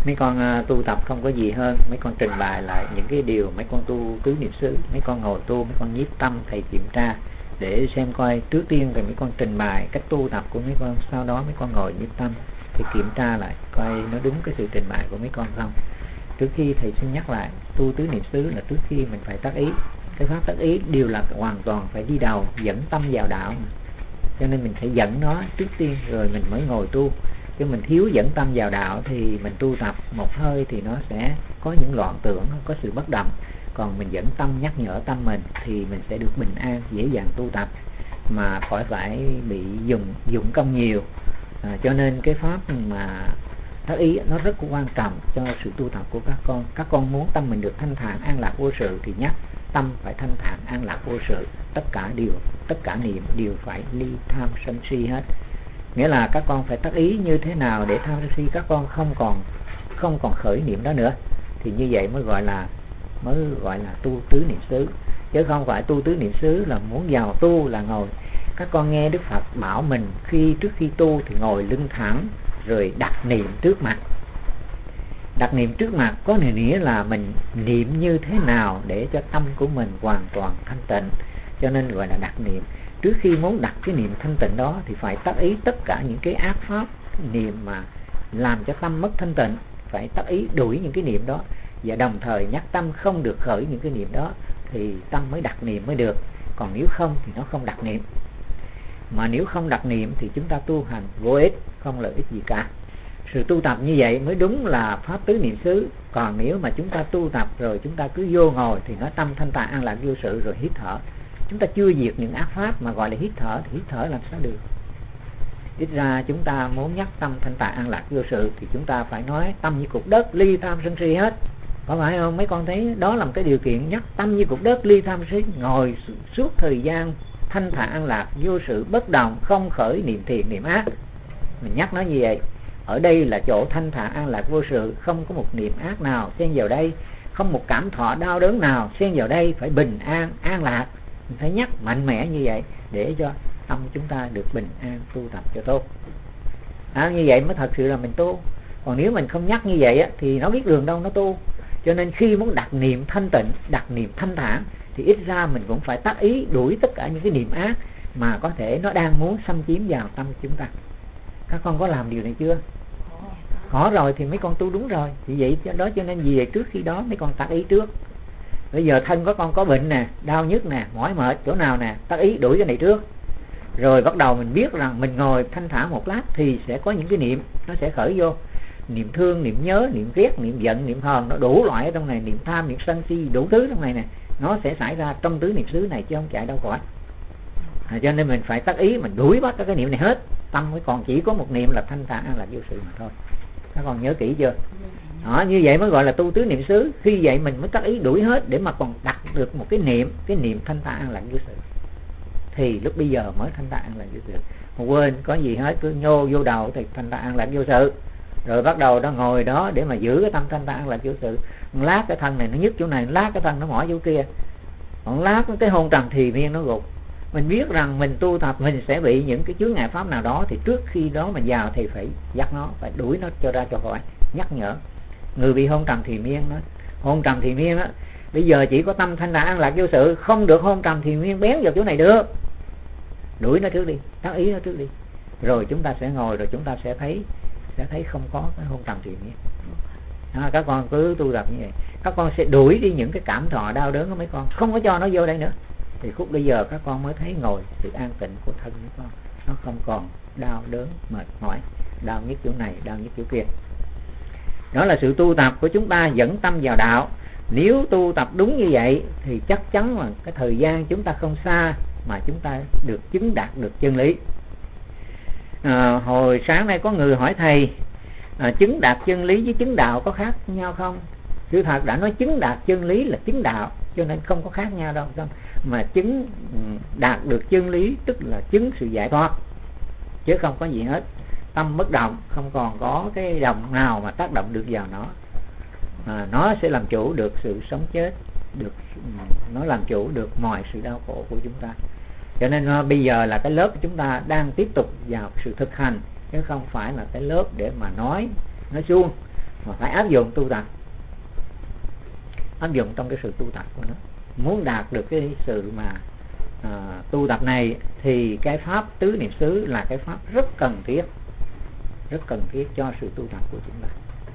Mấy con tu tập không có gì hơn, mấy con trình bày lại những cái điều mấy con tu tứ niệm xứ. Mấy con ngồi tu, mấy con nhiếp tâm, thầy kiểm tra để xem coi trước tiên rồi mấy con trình bày cách tu tập của mấy con, sau đó mấy con ngồi nhiếp tâm thì kiểm tra lại coi nó đúng cái sự trình bày của mấy con không. Trước khi thầy xin nhắc lại, tu tứ niệm xứ là trước khi mình phải tác ý. Cái pháp tác ý đều là hoàn toàn phải đi đầu, dẫn tâm vào đạo, cho nên mình phải dẫn nó trước tiên rồi mình mới ngồi tu. Chứ mình thiếu dẫn tâm vào đạo thì mình tu tập một hơi thì nó sẽ có những loạn tưởng, có sự bất động. Còn mình dẫn tâm, nhắc nhở tâm mình thì mình sẽ được bình an, dễ dàng tu tập mà khỏi phải bị dụng công nhiều. Cho nên cái pháp mà tác ý nó rất quan trọng cho sự tu tập của các con. Các con muốn tâm mình được thanh thản an lạc vô sự thì nhắc tâm phải thanh thản an lạc vô sự. Tất cả niệm đều phải ly tham sân si hết. Nghĩa là các con phải tác ý như thế nào để tham sân si các con không còn khởi niệm đó nữa, thì như vậy mới gọi là tu tứ niệm xứ. Chứ không phải tu tứ niệm xứ là muốn vào tu là ngồi. Các con nghe Đức Phật bảo mình trước khi tu thì ngồi lưng thẳng rồi đặt niệm trước mặt. Đặt niệm trước mặt có nghĩa là mình niệm như thế nào để cho tâm của mình hoàn toàn thanh tịnh, cho nên gọi là đặt niệm. Trước khi muốn đặt cái niệm thanh tịnh đó thì phải tác ý tất cả những cái ác pháp niệm mà làm cho tâm mất thanh tịnh, phải tác ý đuổi những cái niệm đó, và đồng thời nhắc tâm không được khởi những cái niệm đó thì tâm mới đặt niệm mới được. Còn nếu không thì nó không đặt niệm. Mà nếu không đặt niệm thì chúng ta tu hành vô ích, không lợi ích gì cả. Sự tu tập như vậy mới đúng là pháp tứ niệm xứ. Còn nếu mà chúng ta tu tập rồi chúng ta cứ vô ngồi thì nó tâm thanh tạng an lạc vô sự rồi hít thở. Chúng ta chưa diệt những ác pháp mà gọi là hít thở thì hít thở làm sao được. Ít ra chúng ta muốn nhắc tâm thanh tạng an lạc vô sự thì chúng ta phải nói tâm như cục đất, ly tham sân si hết. Có phải không? Mấy con thấy đó là một cái điều kiện nhắc tâm như cục đất, ly tham sân si, ngồi suốt thời gian thanh thản an lạc vô sự bất động, không khởi niệm thiện niệm ác. Mình nhắc nó như vậy. Ở đây là chỗ thanh thản an lạc vô sự, không có một niệm ác nào xen vào đây, không một cảm thọ đau đớn nào xen vào đây, phải bình an, an lạc. Mình phải nhắc mạnh mẽ như vậy để cho tâm chúng ta được bình an, tu tập cho tốt. Như vậy mới thật sự là mình tu. Còn nếu mình không nhắc như vậy thì nó biết đường đâu nó tu. Cho nên khi muốn đặt niệm thanh tịnh, đặt niệm thanh thản thì ít ra mình cũng phải tác ý đuổi tất cả những cái niệm ác mà có thể nó đang muốn xâm chiếm vào tâm chúng ta. Các con có làm điều này chưa? Khó rồi thì mấy con tu đúng rồi. Thì vậy đó, cho nên vì vậy trước khi đó mấy con tác ý trước. Bây giờ thân các con có bệnh nè, đau nhức nè, mỏi mệt chỗ nào nè, tác ý đuổi cái này trước. Rồi bắt đầu mình biết rằng mình ngồi thanh thản một lát thì sẽ có những cái niệm nó sẽ khởi vô. Niệm thương, niệm nhớ, niệm ghét, niệm giận, niệm hờn, nó đủ loại ở trong này, niệm tham, niệm sân si, đủ thứ trong này nè. Nó sẽ xảy ra trong tứ niệm xứ này chứ không chạy đâu khỏi. Cho nên mình phải tác ý, mình đuổi bắt cái niệm này hết. Tâm mới còn chỉ có một niệm là thanh thản an lạc vô sự mà thôi. Các con nhớ kỹ chưa? Đó, như vậy mới gọi là tu tứ niệm xứ. Khi vậy mình mới tác ý đuổi hết để mà còn đặt được một cái niệm thanh thản an lạc vô sự. Thì lúc bây giờ mới thanh thản an lạc vô sự. Mà quên có gì hết, cứ nhô vô đầu thì thanh thản an lạc vô sự. Rồi bắt đầu nó ngồi đó để mà giữ cái tâm thanh thản an lạc vô sự. Một lát cái thân này nó nhức chỗ này, một lát cái thân nó mỏi chỗ kia. Một lát cái hôn trầm thì miên nó gục. Mình biết rằng mình tu tập mình sẽ bị những cái chướng ngại pháp nào đó, thì trước khi đó mình vào thì phải dắt nó, phải đuổi nó cho ra cho khỏi, nhắc nhở. Người bị hôn trầm thì miên đó, hôn trầm thì miên đó, bây giờ chỉ có tâm thanh thản an lạc vô sự, không được hôn trầm thì miên bén vào chỗ này được, đuổi nó trước đi, tác ý nó trước đi, rồi chúng ta sẽ ngồi, rồi chúng ta sẽ thấy không có cái hôn trầm thì miên. Các con cứ tu tập như vậy, các con sẽ đuổi đi những cái cảm thọ đau đớn của mấy con, không có cho nó vô đây nữa. Thì khúc bây giờ các con mới thấy ngồi sự an tịnh của thân của con, nó không còn đau đớn mệt mỏi, đau nhức chỗ này, đau nhức chỗ kia. Đó là sự tu tập của chúng ta dẫn tâm vào đạo. Nếu tu tập đúng như vậy thì chắc chắn là cái thời gian chúng ta không xa mà chúng ta được chứng đạt được chân lý. Hồi sáng nay có người hỏi thầy, chứng đạt chân lý với chứng đạo có khác nhau không? Sự thật đã nói chứng đạt chân lý là chứng đạo, cho nên không có khác nhau đâu. Mà chứng đạt được chân lý tức là chứng sự giải thoát, chứ không có gì hết. Tâm bất động, không còn có cái động nào mà tác động được vào nó. Nó sẽ làm chủ được sự sống chết, nó làm chủ được mọi sự đau khổ của chúng ta. Cho nên bây giờ là cái lớp của chúng ta đang tiếp tục vào sự thực hành, chứ không phải là cái lớp để mà nói suông, mà phải áp dụng tu tập, áp dụng trong cái sự tu tập của nó. Muốn đạt được cái sự mà tu tập này thì cái pháp tứ niệm xứ là cái pháp rất cần thiết cho sự tu tập của chúng ta.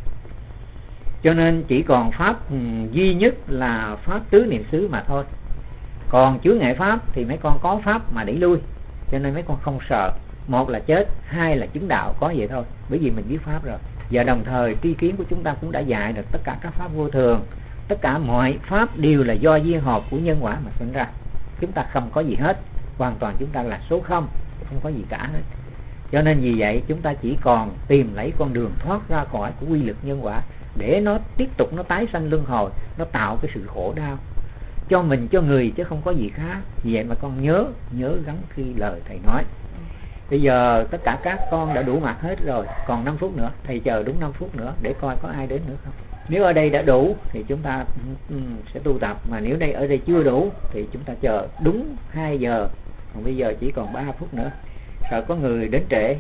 Cho nên chỉ còn pháp duy nhất là pháp tứ niệm xứ mà thôi. Còn chướng ngại pháp thì mấy con có pháp mà đẩy lui, cho nên mấy con không sợ. Một là chết, hai là chứng đạo, có vậy thôi, bởi vì mình biết pháp rồi. Và đồng thời tri kiến của chúng ta cũng đã dạy được tất cả các pháp vô thường, tất cả mọi pháp đều là do duyên hợp của nhân quả mà sinh ra. Chúng ta không có gì hết, hoàn toàn chúng ta là số không có gì cả hết. Cho nên vì vậy chúng ta chỉ còn tìm lấy con đường thoát ra khỏi của quy luật nhân quả, để nó tiếp tục nó tái sanh luân hồi, nó tạo cái sự khổ đau cho mình, cho người, chứ không có gì khác. Vì vậy mà con nhớ gắn khi lời thầy nói. Bây giờ tất cả các con đã đủ mặt hết rồi, còn 5 phút nữa, thầy chờ đúng 5 phút nữa để coi có ai đến nữa không. Nếu ở đây đã đủ thì chúng ta sẽ tu tập, mà nếu ở đây chưa đủ thì chúng ta chờ đúng 2 giờ. Còn bây giờ chỉ còn 3 phút nữa. Sợ có người đến trễ,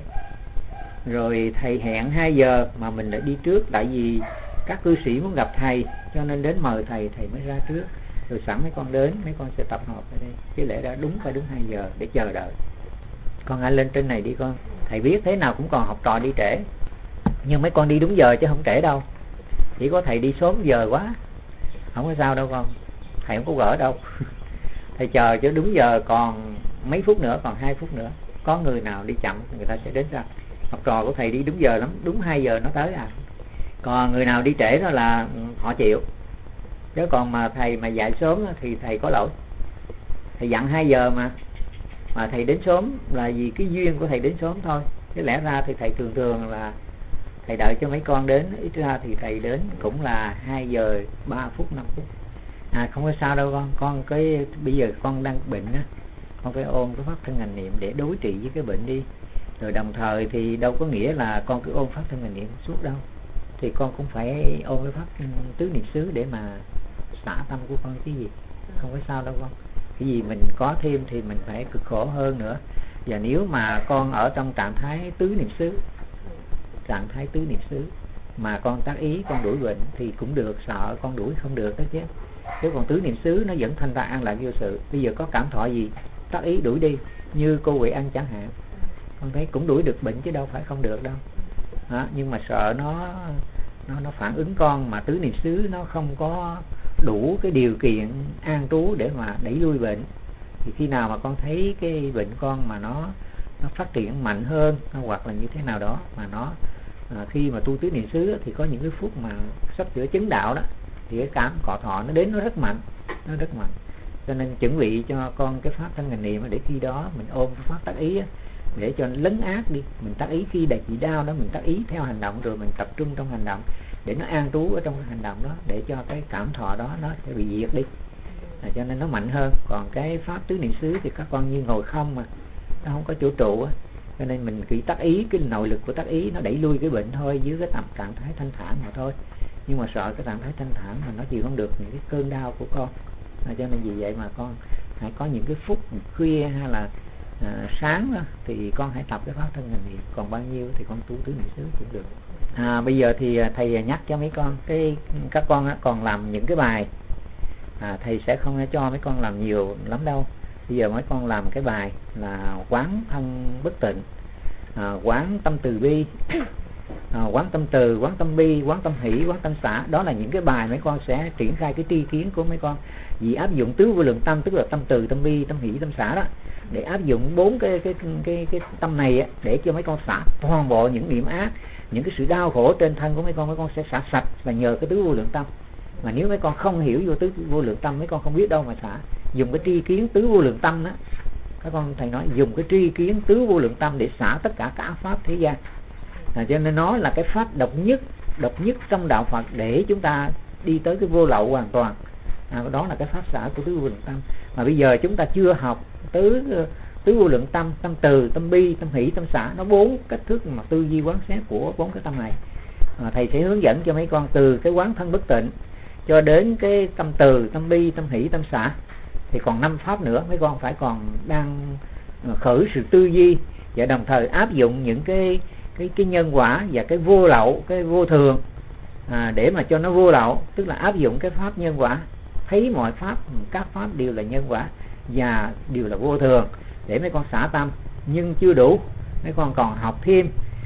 rồi thầy hẹn 2 giờ mà mình đã đi trước, tại vì các cư sĩ muốn gặp thầy, cho nên đến mời thầy mới ra trước. Rồi sẵn mấy con đến, mấy con sẽ tập hợp ở đây. Chứ lẽ ra phải đúng 2 giờ để chờ đợi. Con hãy lên trên này đi con. Thầy biết thế nào cũng còn học trò đi trễ, nhưng mấy con đi đúng giờ chứ không trễ đâu. Chỉ có thầy đi sớm giờ quá, không có sao đâu con. Thầy không có gỡ đâu. Thầy chờ chứ đúng giờ, còn mấy phút nữa, còn 2 phút nữa. Có người nào đi chậm người ta sẽ đến ra. Học trò của thầy đi đúng giờ lắm, đúng 2 giờ nó tới à. Còn người nào đi trễ đó là họ chịu. Chứ còn mà thầy mà dạy sớm thì thầy có lỗi. Thầy dặn 2 giờ mà thầy đến sớm là vì cái duyên của thầy đến sớm thôi. Chứ lẽ ra thì thầy thường là thầy đợi cho mấy con đến, ít ra thì thầy đến cũng là 2 giờ 3 phút 5 phút. Không có sao đâu con cái bây giờ con đang bệnh á, con phải ôn cái pháp thân hành niệm để đối trị với cái bệnh đi. Rồi đồng thời thì đâu có nghĩa là con cứ ôn pháp thân hành niệm suốt đâu, thì con cũng phải ôn cái pháp tứ niệm xứ để mà xả tâm của con chứ gì. Không có sao đâu con. Cái gì mình có thêm thì mình phải cực khổ hơn nữa. Và nếu mà con ở trong trạng thái tứ niệm xứ mà con tác ý con đuổi bệnh thì cũng được, sợ con đuổi không được đó chứ. Chứ còn tứ niệm xứ nó vẫn thanh ra an lạc vô sự. Bây giờ có cảm thọ gì tác ý đuổi đi, như cô Huệ Ăn chẳng hạn, con thấy cũng đuổi được bệnh chứ đâu phải không được đâu. Nhưng mà sợ nó phản ứng con, mà tứ niệm xứ nó không có đủ cái điều kiện an trú để mà đẩy lui bệnh. Thì khi nào mà con thấy cái bệnh con mà nó phát triển mạnh hơn, hoặc là như thế nào đó mà nó khi mà tu tứ niệm xứ thì có những cái phút mà sắp sửa chứng đạo đó, thì cái cảm cọ thọ nó đến nó rất mạnh. Cho nên chuẩn bị cho con cái pháp thân hành niệm để khi đó mình ôm cái pháp tác ý để cho nó lấn át đi. Mình tác ý khi bị đau đó, mình tác ý theo hành động, rồi mình tập trung trong hành động để nó an trú ở trong cái hành động đó, để cho cái cảm thọ đó nó sẽ bị diệt đi. Cho nên nó mạnh hơn. Còn cái pháp tứ niệm xứ thì các con như ngồi không mà nó không có chỗ trụ á, cho nên mình chỉ tác ý, cái nội lực của tác ý nó đẩy lui cái bệnh thôi, dưới cái trạng thái thanh thản mà thôi. Nhưng mà sợ cái trạng thái thanh thản mà nó chịu không được những cái cơn đau của con. Cho nên vì vậy mà con hãy có những cái phút khuya hay là sáng đó, thì con hãy tập cái pháp thân hành niệm. Còn bao nhiêu thì con tu tứ niệm xứ cũng được. Bây giờ thì thầy nhắc cho mấy con, các con còn làm những cái bài, thầy sẽ không cho mấy con làm nhiều lắm đâu. Bây giờ mấy con làm cái bài là quán thân bất tịnh, quán tâm từ bi, quán tâm từ, quán tâm bi, quán tâm hỷ, quán tâm xả. Đó là những cái bài mấy con sẽ triển khai cái tri kiến của mấy con. Vì áp dụng tứ vô lượng tâm, tức là tâm từ, tâm bi, tâm hỷ, tâm xả đó, để áp dụng 4 cái tâm này để cho mấy con xả toàn bộ những niệm ác, những cái sự đau khổ trên thân của mấy con sẽ xả sạch là nhờ cái tứ vô lượng tâm. Mà nếu mấy con không hiểu vô tứ vô lượng tâm, mấy con không biết đâu mà xả. Dùng cái tri kiến tứ vô lượng tâm đó, các con thầy nói dùng cái tri kiến tứ vô lượng tâm để xả tất cả các pháp thế gian. Cho nên nó là cái pháp độc nhất trong đạo Phật để chúng ta đi tới cái vô lậu hoàn toàn. Đó là cái pháp xả của tứ vô lượng tâm. Mà bây giờ chúng ta chưa học tứ vô lượng tâm, tâm từ, tâm bi, tâm hỷ, tâm xả. Nó 4 cách thức mà tư duy quán xét của 4 cái tâm này. Thầy sẽ hướng dẫn cho mấy con từ cái quán thân bất tịnh cho đến cái tâm từ, tâm bi, tâm hỷ, tâm xả. Thì còn 5 pháp nữa mấy con phải còn đang khởi sự tư duy, và đồng thời áp dụng những cái nhân quả và cái vô lậu, cái vô thường để mà cho nó vô lậu, tức là áp dụng cái pháp nhân quả, thấy mọi pháp, các pháp đều là nhân quả và đều là vô thường, để mấy con xả tâm. Nhưng chưa đủ, mấy con còn học thêm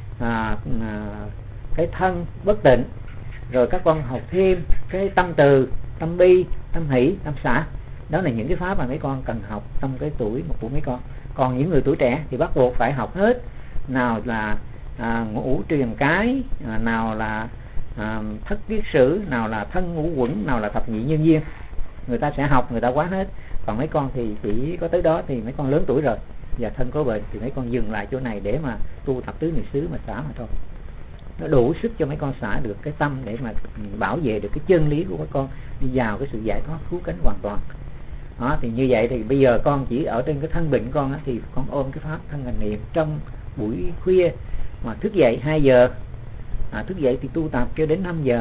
cái thân bất tịnh, rồi các con học thêm cái tâm từ, tâm bi, tâm hỷ, tâm xả. Đó là những cái pháp mà mấy con cần học trong cái tuổi của mấy con. Còn những người tuổi trẻ thì bắt buộc phải học hết, nào là ngũ truyền cái, nào là thất kiết sử, nào là thân ngũ quẩn, nào là thập nhị nhân duyên. Người ta sẽ học, người ta quán hết. Còn mấy con thì chỉ có tới đó, thì mấy con lớn tuổi rồi và thân có bệnh, thì mấy con dừng lại chỗ này để mà tu tập tứ niệm xứ mà xả mà thôi. Nó đủ sức cho mấy con xả được cái tâm để mà bảo vệ được cái chân lý của các con, đi vào cái sự giải thoát cứu cánh hoàn toàn. Đó, thì như vậy thì bây giờ con chỉ ở trên cái thân bệnh con á, thì con ôm cái pháp thân hành niệm trong buổi khuya mà thức dậy 2 giờ, thức dậy thì tu tập cho đến 5 giờ.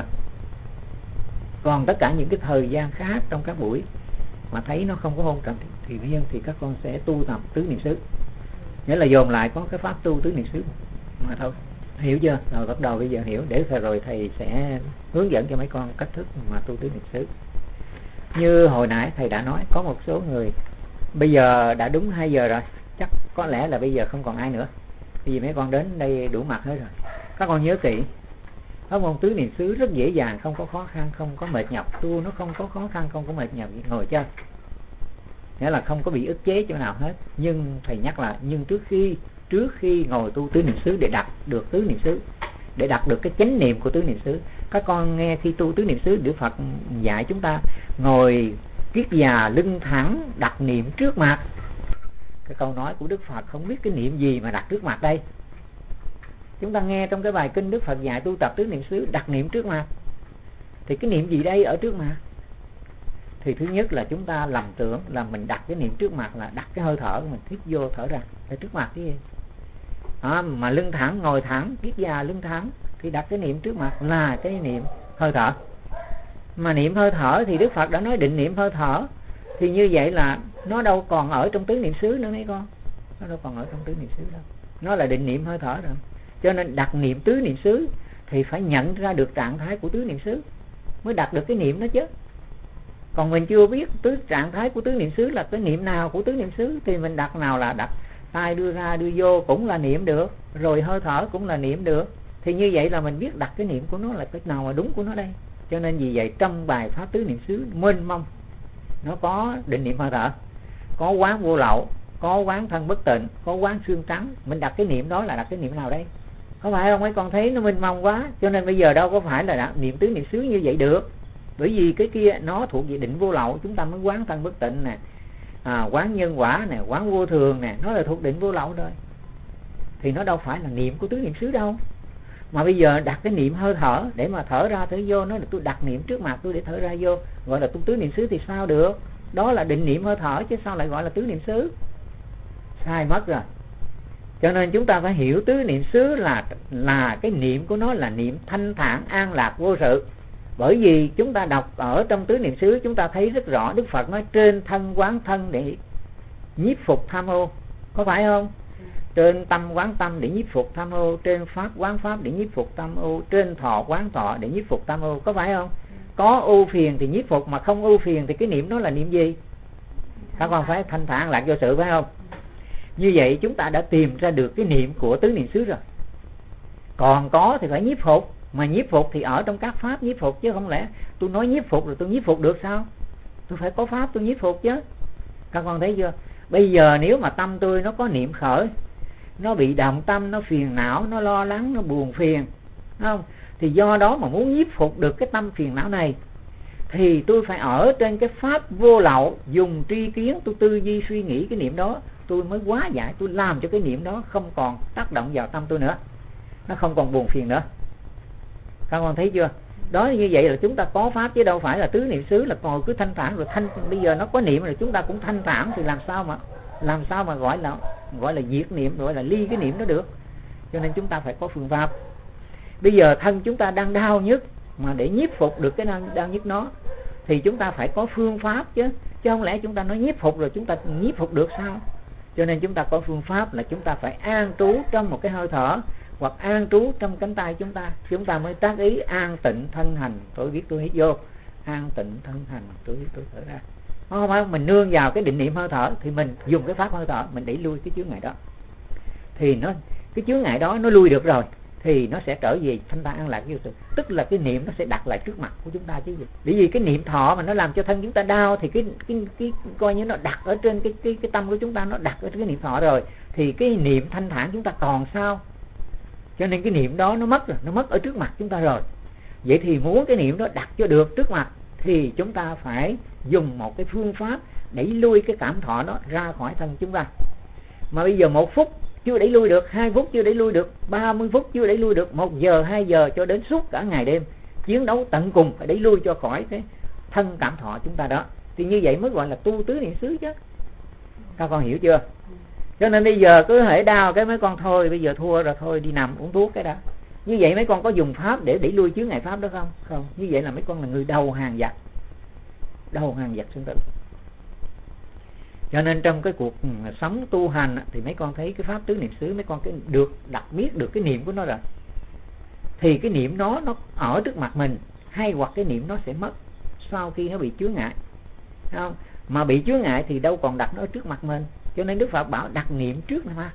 Còn tất cả những cái thời gian khác trong các buổi mà thấy nó không có hôn trầm thì các con sẽ tu tập tứ niệm xứ, nghĩa là dồn lại có cái pháp tu tứ niệm xứ mà thôi. Hiểu chưa? Rồi bắt đầu bây giờ hiểu, để rồi thầy sẽ hướng dẫn cho mấy con cách thức mà tu tứ niệm xứ. Như hồi nãy thầy đã nói, có một số người bây giờ đã đúng 2 giờ rồi, chắc có lẽ là bây giờ không còn ai nữa, vì mấy con đến đây đủ mặt hết rồi. Các con nhớ kỹ, pháp môn tứ niệm xứ rất dễ dàng, không có khó khăn, không có mệt nhọc, tu nó không có khó khăn, không có mệt nhọc, ngồi chơi, nghĩa là không có bị ức chế chỗ nào hết. Nhưng thầy nhắc là, nhưng trước khi ngồi tu tứ niệm xứ để đạt được tứ niệm xứ, để đạt được cái chánh niệm của tứ niệm xứ, các con nghe khi tu tứ niệm xứ, Đức Phật dạy chúng ta ngồi kiết già lưng thẳng đặt niệm trước mặt. Cái câu nói của Đức Phật không biết cái niệm gì mà đặt trước mặt đây. Chúng ta nghe trong cái bài kinh Đức Phật dạy tu tập tứ niệm xứ đặt niệm trước mặt, thì cái niệm gì đây ở trước mặt? Thì thứ nhất là chúng ta lầm tưởng là mình đặt cái niệm trước mặt là đặt cái hơi thở của mình hít vô thở ra ở trước mặt cái gì. Mà lưng thẳng, ngồi thẳng, kiết già lưng thẳng thì đặt cái niệm trước mặt là cái niệm hơi thở. Mà niệm hơi thở thì Đức Phật đã nói định niệm hơi thở, thì như vậy là nó đâu còn ở trong tứ niệm xứ nữa mấy con, nó đâu còn ở trong tứ niệm xứ đâu, nó là định niệm hơi thở rồi. Cho nên đặt niệm tứ niệm xứ thì phải nhận ra được trạng thái của tứ niệm xứ mới đặt được cái niệm đó chứ. Còn mình chưa biết trạng thái của tứ niệm xứ là cái niệm nào của tứ niệm xứ thì mình đặt nào là đặt tay đưa ra đưa vô cũng là niệm được, rồi hơi thở cũng là niệm được. Thì như vậy là mình biết đặt cái niệm của nó là cái nào mà đúng của nó đây. Cho nên vì vậy trong bài pháp tứ niệm xứ mênh mông, nó có định niệm hơi thở, có quán vô lậu, có quán thân bất tịnh, có quán xương trắng. Mình đặt cái niệm đó là đặt cái niệm nào đây? Có phải không mấy con thấy nó mênh mông quá? Cho nên bây giờ đâu có phải là niệm tứ niệm xứ như vậy được. Bởi vì cái kia nó thuộc về định vô lậu, chúng ta mới quán thân bất tịnh nè, quán nhân quả nè, quán vô thường nè, nó là thuộc định vô lậu rồi. Thì nó đâu phải là niệm của tứ niệm xứ đâu. Mà bây giờ đặt cái niệm hơi thở để mà thở ra thở vô, nó là tôi đặt niệm trước mặt tôi để thở ra vô, gọi là tu tứ niệm xứ thì sao được? Đó là định niệm hơi thở chứ sao lại gọi là tứ niệm xứ? Sai mất rồi. Cho nên chúng ta phải hiểu tứ niệm xứ là cái niệm của nó là niệm thanh thản an lạc vô sự. Bởi vì chúng ta đọc ở trong tứ niệm xứ, chúng ta thấy rất rõ Đức Phật nói trên thân quán thân để nhiếp phục tham ô, có phải không? Trên tâm quán tâm để nhiếp phục tham ô, trên pháp quán pháp để nhiếp phục tham ô, trên thọ quán thọ để nhiếp phục tham ô, có phải không? Có ưu phiền thì nhiếp phục, mà không ưu phiền thì cái niệm đó là niệm gì? Các con phải thanh thản lạc vô sự, phải không? Như vậy chúng ta đã tìm ra được cái niệm của tứ niệm xứ rồi. Còn có thì phải nhiếp phục, mà nhiếp phục thì ở trong các pháp nhiếp phục, chứ không lẽ tôi nói nhiếp phục rồi tôi nhiếp phục được sao? Tôi phải có pháp tôi nhiếp phục chứ. Các con thấy chưa? Bây giờ nếu mà tâm tôi nó có niệm khởi, nó bị động tâm, nó phiền não, nó lo lắng, nó buồn phiền, không? Thì do đó mà muốn nhiếp phục được cái tâm phiền não này thì tôi phải ở trên cái pháp vô lậu, dùng tri kiến, tôi tư duy suy nghĩ cái niệm đó, tôi mới hóa giải, tôi làm cho cái niệm đó không còn tác động vào tâm tôi nữa, nó không còn buồn phiền nữa. Các con thấy chưa? Đó, như vậy là chúng ta có pháp chứ đâu phải là tứ niệm xứ là ngồi cứ thanh thản rồi bây giờ nó có niệm rồi chúng ta cũng thanh thản thì làm sao mà gọi là diệt niệm, gọi là ly cái niệm đó được. Cho nên chúng ta phải có phương pháp. Bây giờ thân chúng ta đang đau nhức, mà để nhiếp phục được cái đau nhức nó thì chúng ta phải có phương pháp chứ không lẽ chúng ta nói nhiếp phục rồi chúng ta nhiếp phục được sao? Cho nên chúng ta có phương pháp là chúng ta phải an trú trong một cái hơi thở, hoặc an trú trong cánh tay chúng ta mới tác ý an tịnh thân hành tôi biết tôi hít vô, an tịnh thân hành tôi biết tôi thở ra. Không phải mình nương vào cái định niệm hơi thở, thì mình dùng cái pháp hơi thở mình đẩy lui cái chướng ngại đó, thì cái chướng ngại đó nó lui được rồi, thì nó sẽ trở về thanh thản an lạc vô sự. Tức là cái niệm nó sẽ đặt lại trước mặt của chúng ta chứ gì. Bởi vì cái niệm thọ mà nó làm cho thân chúng ta đau, thì cái coi như nó đặt ở trên cái tâm của chúng ta, nó đặt ở trên cái niệm thọ rồi, thì cái niệm thanh thản chúng ta còn sao? Cho nên cái niệm đó nó mất rồi, nó mất ở trước mặt chúng ta rồi. Vậy thì muốn cái niệm đó đặt cho được trước mặt, thì chúng ta phải dùng một cái phương pháp đẩy lui cái cảm thọ đó ra khỏi thân chúng ta. Mà bây giờ 1 phút chưa đẩy lui được, 2 phút chưa đẩy lui được, 30 phút chưa đẩy lui được, 1 giờ, 2 giờ cho đến suốt cả ngày đêm chiến đấu tận cùng phải đẩy lui cho khỏi cái thân cảm thọ chúng ta đó. Thì như vậy mới gọi là tu tứ niệm xứ chứ. Các con hiểu chưa? Cho nên bây giờ cứ hễ đau cái mấy con thôi, bây giờ thua rồi thôi đi nằm uống thuốc cái đã. Như vậy mấy con có dùng pháp để đẩy lui chướng ngại pháp đó không? Không. Như vậy là mấy con là người đầu hàng giặc, đầu hàng giặc sinh tử. Cho nên trong cái cuộc sống tu hành thì mấy con thấy cái pháp tứ niệm xứ, mấy con cái được đặc biết được cái niệm của nó rồi, thì cái niệm nó ở trước mặt mình, hay hoặc cái niệm nó sẽ mất sau khi nó bị chướng ngại, không? Mà bị chướng ngại thì đâu còn đặt nó ở trước mặt mình. Cho nên Đức Phật bảo đặt niệm trước mà,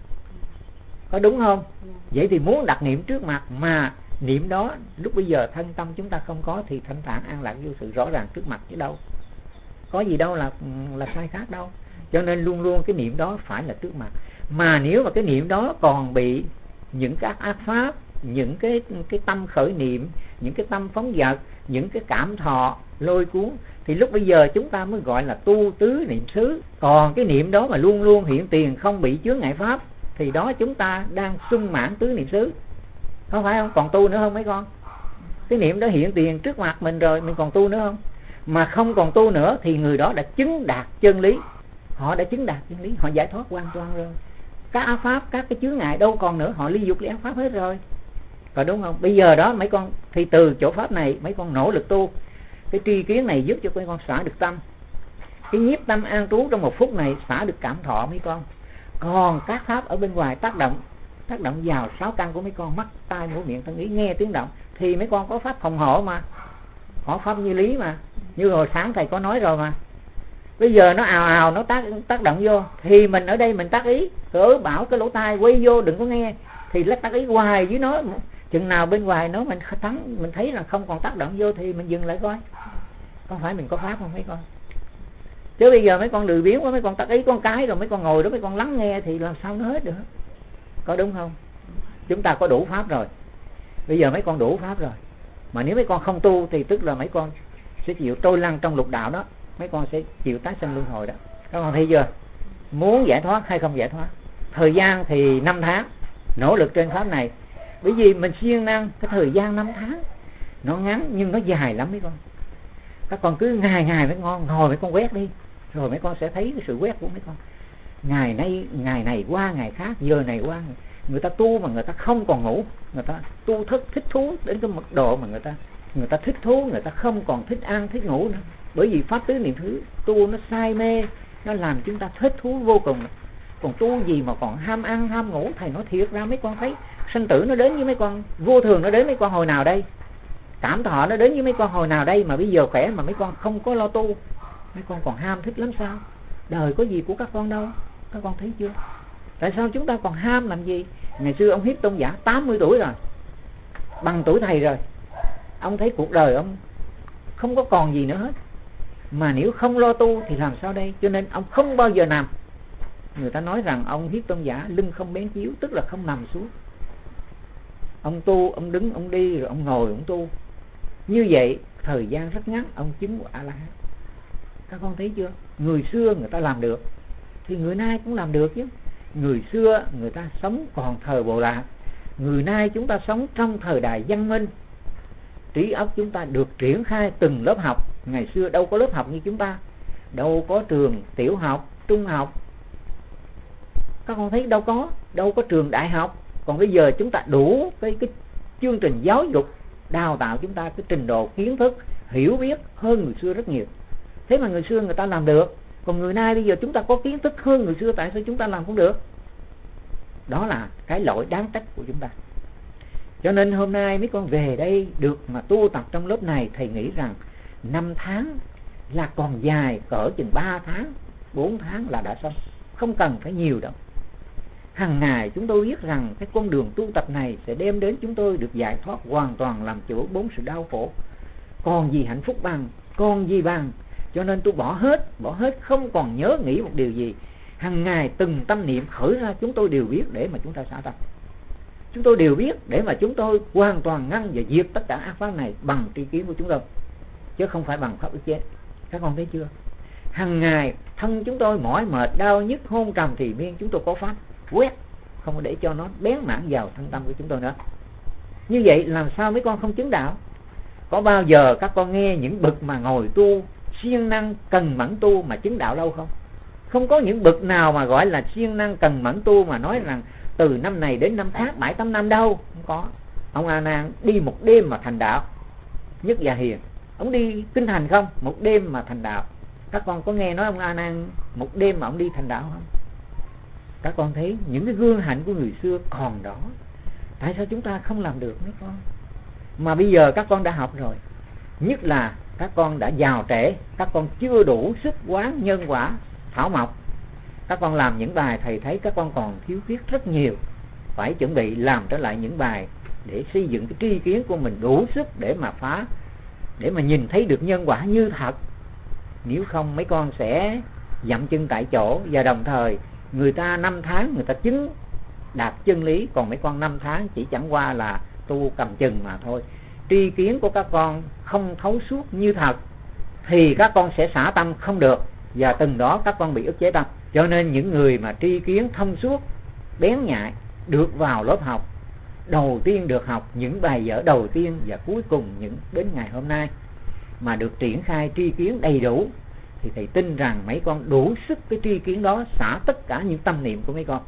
có đúng không? Vậy thì muốn đặt niệm trước mặt mà niệm đó lúc bây giờ thân tâm chúng ta không có, thì thanh thản an lạc vô sự rõ ràng trước mặt chứ đâu có gì đâu là sai khác đâu. Cho nên luôn luôn cái niệm đó phải là trước mặt. Mà nếu mà cái niệm đó còn bị những cái ác pháp, những cái tâm khởi niệm, những cái tâm phóng dật, những cái cảm thọ lôi cuốn, thì lúc bây giờ chúng ta mới gọi là tu tứ niệm xứ. Còn cái niệm đó mà luôn luôn hiện tiền không bị chướng ngại pháp, thì đó chúng ta đang sung mãn tứ niệm xứ, không phải không? Còn tu nữa không mấy con? Cái niệm đó hiện tiền trước mặt mình rồi, mình còn tu nữa không? Mà không còn tu nữa thì người đó đã chứng đạt chân lý. Họ đã chứng đạt chân lý, họ giải thoát hoàn toàn rồi. Các ác pháp, các cái chướng ngại đâu còn nữa, họ ly dục ly ác pháp hết rồi. Có đúng không? Bây giờ đó mấy con thì từ chỗ pháp này mấy con nỗ lực tu. Cái tri kiến này giúp cho mấy con xả được tâm. Cái nhiếp tâm an trú trong 1 phút này xả được cảm thọ mấy con. Còn các pháp ở bên ngoài tác động vào 6 căn của mấy con, mắt, tai, mũi, miệng, thân, ý, nghe tiếng động, thì mấy con có pháp phòng hộ mà, có pháp như lý mà, như hồi sáng thầy có nói rồi mà. Bây giờ nó ào ào nó tác động vô, thì mình ở đây mình tác ý, cỡ bảo cái lỗ tai quay vô đừng có nghe, thì lát tác ý hoài với nó. Chừng nào bên ngoài nó mình thấy là không còn tác động vô thì mình dừng lại coi, không phải mình có pháp không mấy con. Chứ bây giờ mấy con lười biếng quá, mấy con tác ý con cái rồi mấy con ngồi đó mấy con lắng nghe thì làm sao nó hết được, có đúng không? Chúng ta có đủ pháp rồi, bây giờ mấy con đủ pháp rồi. Mà nếu mấy con không tu thì tức là mấy con sẽ chịu trôi lăn trong lục đạo đó, mấy con sẽ chịu tái sanh luân hồi đó. Các con thấy chưa? Muốn giải thoát hay không giải thoát, thời gian thì 5 tháng nỗ lực trên pháp này. Bởi vì mình siêng năng, cái thời gian 5 tháng nó ngắn nhưng nó dài lắm mấy con. Các con cứ ngày mấy con ngồi mấy con quét đi, rồi mấy con sẽ thấy cái sự quét của mấy con. Ngày này qua ngày khác, giờ này qua ngày. Người ta tu mà người ta không còn ngủ, người ta tu thích thú đến cái mức độ mà người ta thích thú, người ta không còn thích ăn thích ngủ nữa. Bởi vì pháp tứ niệm xứ tu nó say mê, nó làm chúng ta thích thú vô cùng. Còn tu gì mà còn ham ăn ham ngủ? Thầy nói thiệt ra mấy con thấy sinh tử nó đến với mấy con, vô thường nó đến mấy con hồi nào đây, cảm thọ nó đến với mấy con hồi nào đây, mà bây giờ khỏe mà mấy con không có lo tu, mấy con còn ham thích lắm sao? Đời có gì của các con đâu, các con thấy chưa? Tại sao chúng ta còn ham làm gì? Ngày xưa ông Hiếp Tôn Giả 80 tuổi rồi, bằng tuổi thầy rồi, ông thấy cuộc đời ông không có còn gì nữa hết, mà nếu không lo tu thì làm sao đây? Cho nên ông không bao giờ nằm. Người ta nói rằng ông Hiếp Tôn Giả lưng không bén chiếu, tức là không nằm xuống. Ông tu, ông đứng, ông đi, rồi ông ngồi, ông tu. Như vậy thời gian rất ngắn ông chứng của A-la-hán. Các con thấy chưa? Người xưa người ta làm được thì người nay cũng làm được chứ. Người xưa người ta sống còn thời Bồ Lạt, người nay chúng ta sống trong thời đại văn minh. Trí óc chúng ta được triển khai từng lớp học. Ngày xưa đâu có lớp học như chúng ta, đâu có trường tiểu học, trung học. Các con thấy đâu có trường đại học. Còn bây giờ chúng ta đủ cái chương trình giáo dục đào tạo chúng ta cái trình độ kiến thức hiểu biết hơn người xưa rất nhiều. Thế mà người xưa người ta làm được. Còn người nay bây giờ chúng ta có kiến thức hơn người xưa, tại sao chúng ta làm không được? Đó là cái lỗi đáng trách của chúng ta. Cho nên hôm nay mấy con về đây được mà tu tập trong lớp này, thầy nghĩ rằng 5 tháng là còn dài, cỡ chừng 3 tháng 4 tháng là đã xong, không cần phải nhiều đâu. Hằng ngày chúng tôi biết rằng cái con đường tu tập này sẽ đem đến chúng tôi được giải thoát hoàn toàn, làm chủ 4 sự đau khổ. Còn gì hạnh phúc bằng, còn gì bằng. Cho nên tôi bỏ hết, không còn nhớ nghĩ một điều gì. Hằng ngày từng tâm niệm khởi ra chúng tôi đều biết để mà chúng ta xả tâm. Chúng tôi đều biết để mà chúng tôi hoàn toàn ngăn và diệt tất cả ác pháp này bằng tri kiến của chúng tôi, chứ không phải bằng pháp ức chế. Các con thấy chưa? Hằng ngày thân chúng tôi mỏi mệt, đau nhức, hôn trầm thì miên, chúng tôi có pháp quét, không có để cho nó bén mảng vào thân tâm của chúng tôi nữa. Như vậy làm sao mấy con không chứng đạo? Có bao giờ các con nghe những bậc mà ngồi tu siêng năng cần mẫn tu mà chứng đạo lâu không? Không có những bậc nào mà gọi là siêng năng cần mẫn tu mà nói rằng từ năm này đến năm khác 7-8 năm đâu. Không có. Ông A Nan đi một đêm mà thành đạo. Nhất Già Hiền, ông đi kinh thành không? Một đêm mà thành đạo. Các con có nghe nói ông A Nan một đêm mà ông đi thành đạo không? Các con thấy những cái gương hạnh của người xưa còn đó. Tại sao chúng ta không làm được mấy con? Mà bây giờ các con đã học rồi, nhất là các con đã giàu trẻ, các con chưa đủ sức quán nhân quả thảo mộc. Các con làm những bài thầy thấy các con còn thiếu khuyết rất nhiều. Phải chuẩn bị làm trở lại những bài để xây dựng cái tri kiến của mình đủ sức để mà phá, để mà nhìn thấy được nhân quả như thật. Nếu không mấy con sẽ dậm chân tại chỗ, và đồng thời người ta 5 tháng người ta chứng đạt chân lý, còn mấy con 5 tháng chỉ chẳng qua là tu cầm chừng mà thôi. Tri kiến của các con không thấu suốt như thật thì các con sẽ xả tâm không được, và từng đó các con bị ức chế tâm. Cho nên những người mà tri kiến thông suốt, bén nhạy, được vào lớp học, đầu tiên được học những bài vở đầu tiên và cuối cùng những đến ngày hôm nay mà được triển khai tri kiến đầy đủ, thì thầy tin rằng mấy con đủ sức cái tri kiến đó xả tất cả những tâm niệm của mấy con.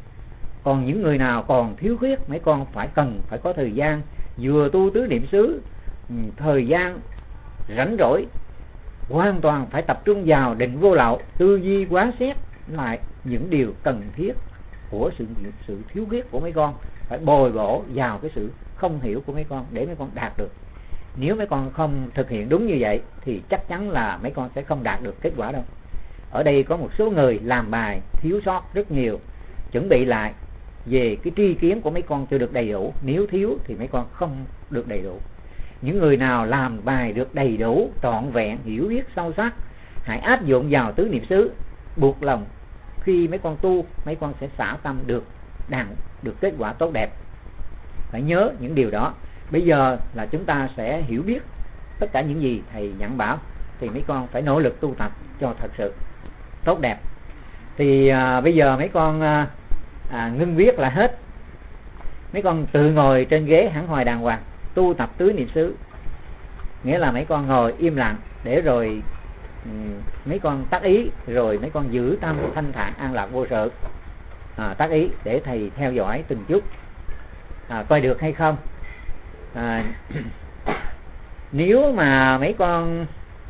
Còn những người nào còn thiếu khuyết, mấy con phải có thời gian vừa tu tứ niệm xứ, thời gian rảnh rỗi hoàn toàn phải tập trung vào định vô lậu, tư duy quán xét lại những điều cần thiết của sự thiếu khuyết của mấy con, phải bồi bổ vào cái sự không hiểu của mấy con để mấy con đạt được. Nếu mấy con không thực hiện đúng như vậy thì chắc chắn là mấy con sẽ không đạt được kết quả đâu. Ở đây có một số người làm bài thiếu sót rất nhiều, chuẩn bị lại về cái tri kiến của mấy con chưa được đầy đủ. Nếu thiếu thì mấy con không được đầy đủ. Những người nào làm bài được đầy đủ, trọn vẹn, hiểu biết sâu sắc, hãy áp dụng vào tứ niệm xứ, buộc lòng khi mấy con tu, mấy con sẽ xả tâm được kết quả tốt đẹp. Phải nhớ những điều đó. Bây giờ là chúng ta sẽ hiểu biết tất cả những gì thầy nhận bảo, thì mấy con phải nỗ lực tu tập cho thật sự tốt đẹp. Thì bây giờ mấy con ngưng viết là hết. Mấy con tự ngồi trên ghế hẳn hoài đàng hoàng, tu tập tứ niệm xứ. Nghĩa là mấy con ngồi im lặng để rồi mấy con tác ý, rồi mấy con giữ tâm thanh thản an lạc vô sự. Tác ý để thầy theo dõi từng chút, coi được hay không. Nếu mà mấy con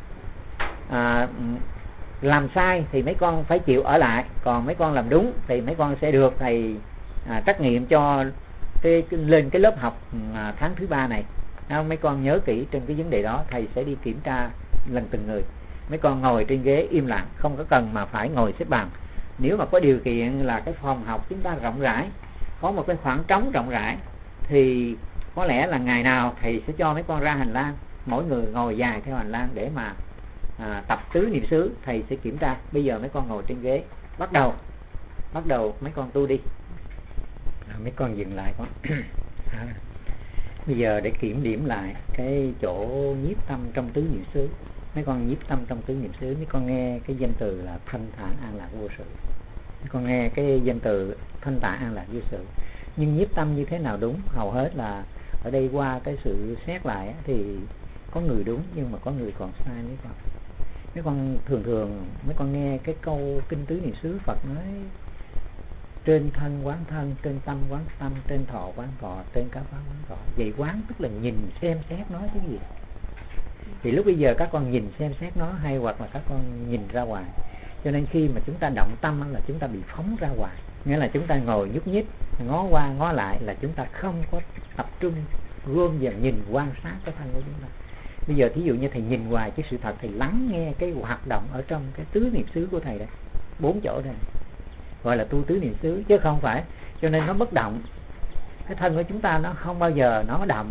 làm sai thì mấy con phải chịu ở lại, còn mấy con làm đúng thì mấy con sẽ được thầy trắc nghiệm cho lên cái lớp học tháng thứ 3 này. Mấy con nhớ kỹ trên cái vấn đề đó, thầy sẽ đi kiểm tra lần từng người. Mấy con ngồi trên ghế im lặng, không có cần mà phải ngồi xếp bằng. Nếu mà có điều kiện là cái phòng học chúng ta rộng rãi, có một cái khoảng trống rộng rãi, thì có lẽ là ngày nào thầy sẽ cho mấy con ra hành lang, mỗi người ngồi dài theo hành lang để mà tập tứ niệm xứ. Thầy sẽ kiểm tra. Bây giờ mấy con ngồi trên ghế, bắt đầu mấy con tu đi. Mấy con dừng lại con. Bây giờ để kiểm điểm lại cái chỗ nhiếp tâm trong tứ niệm xứ. Mấy con nhiếp tâm trong tứ niệm xứ, mấy con nghe cái danh từ là thanh thản an lạc vô sự. Mấy con nghe cái danh từ thanh thản an lạc vô sự. Nhưng nhiếp tâm như thế nào đúng? Hầu hết là ở đây qua cái sự xét lại thì có người đúng nhưng mà có người còn sai. Mấy con thường mấy con nghe cái câu kinh tứ niệm xứ Phật nói trên thân quán thân, trên tâm quán tâm, trên thọ quán thọ, trên các pháp quán thọ. Vậy quán tức là nhìn xem xét nói cái gì. Thì lúc bây giờ các con nhìn xem xét nó, hay hoặc là các con nhìn ra ngoài. Cho nên khi mà chúng ta động tâm là chúng ta bị phóng ra ngoài, nghĩa là chúng ta ngồi nhúc nhích, ngó qua ngó lại là chúng ta không có tập trung gom vào nhìn quan sát cái thân của chúng ta. Bây giờ thí dụ như thầy nhìn hoài cái sự thật, thầy lắng nghe cái hoạt động ở trong cái tứ niệm xứ của thầy đây, 4 chỗ đây, gọi là tu tứ niệm xứ, chứ không phải. Cho nên nó bất động. Cái thân của chúng ta nó không bao giờ nó động,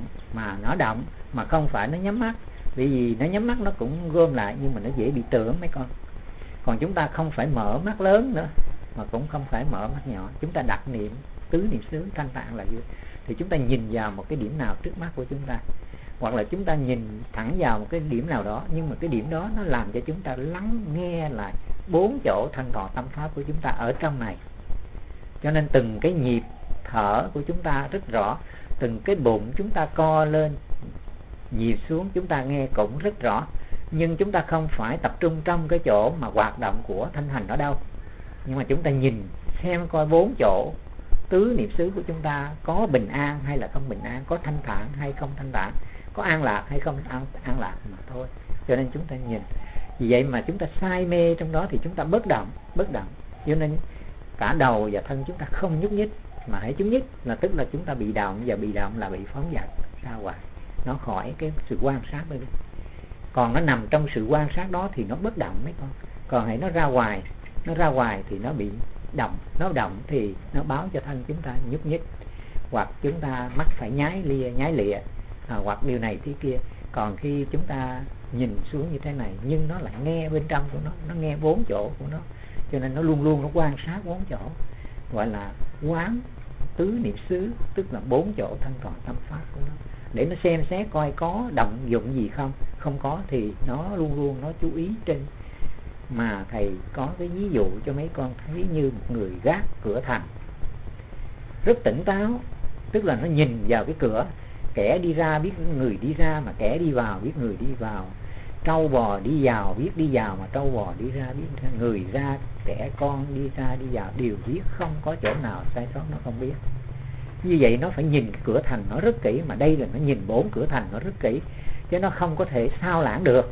mà không phải nó nhắm mắt. Vì nó nhắm mắt nó cũng gom lại, nhưng mà nó dễ bị tưởng mấy con. Còn chúng ta không phải mở mắt lớn nữa, mà cũng không phải mở mắt nhỏ. Chúng ta đặt niệm tứ niệm xứ thanh tạng là gì? Thì chúng ta nhìn vào một cái điểm nào trước mắt của chúng ta, hoặc là chúng ta nhìn thẳng vào một cái điểm nào đó, nhưng mà cái điểm đó nó làm cho chúng ta lắng nghe lại 4 chỗ thân thọ tâm pháp của chúng ta ở trong này. Cho nên từng cái nhịp thở của chúng ta rất rõ, từng cái bụng chúng ta co lên nhịp xuống chúng ta nghe cũng rất rõ. Nhưng chúng ta không phải tập trung trong cái chỗ mà hoạt động của thanh hành đó đâu, nhưng mà chúng ta nhìn xem coi 4 chỗ tứ niệm xứ của chúng ta có bình an hay là không bình an, có thanh thản hay không thanh thản, có an lạc hay không an lạc mà thôi. Cho nên chúng ta nhìn. Vì vậy mà chúng ta say mê trong đó thì chúng ta bất động. Cho nên cả đầu và thân chúng ta không nhúc nhích, mà hãy nhúc nhích là tức là chúng ta bị động, và bị động là bị phóng dật ra ngoài, nó khỏi cái sự quan sát đó đi. Còn nó nằm trong sự quan sát đó thì nó bất động mấy con. Còn hãy nó ra ngoài thì nó bị động. Nó động thì nó báo cho thân chúng ta nhúc nhích, hoặc chúng ta mắt phải nhái lịa, hoặc điều này thế kia. Còn khi chúng ta nhìn xuống như thế này, nhưng nó lại nghe bên trong của nó nghe 4 chỗ của nó, cho nên nó luôn luôn nó quan sát 4 chỗ, gọi là quán tứ niệm xứ, tức là 4 chỗ thân thọ tâm pháp của nó, để nó xem xét coi có động dụng gì không có thì nó luôn luôn nó chú ý trên. Mà thầy có cái ví dụ cho mấy con thấy như một người gác cửa thành rất tỉnh táo, tức là nó nhìn vào cái cửa, kẻ đi ra biết người đi ra, mà kẻ đi vào biết người đi vào, trâu bò đi vào biết đi vào, mà trâu bò đi ra biết ra, người ra kẻ con đi ra đi vào đều biết, không có chỗ nào sai sót nó không biết. Như vậy nó phải nhìn cái cửa thành nó rất kỹ, mà đây là nó nhìn 4 cửa thành nó rất kỹ, chứ nó không có thể sao lãng được,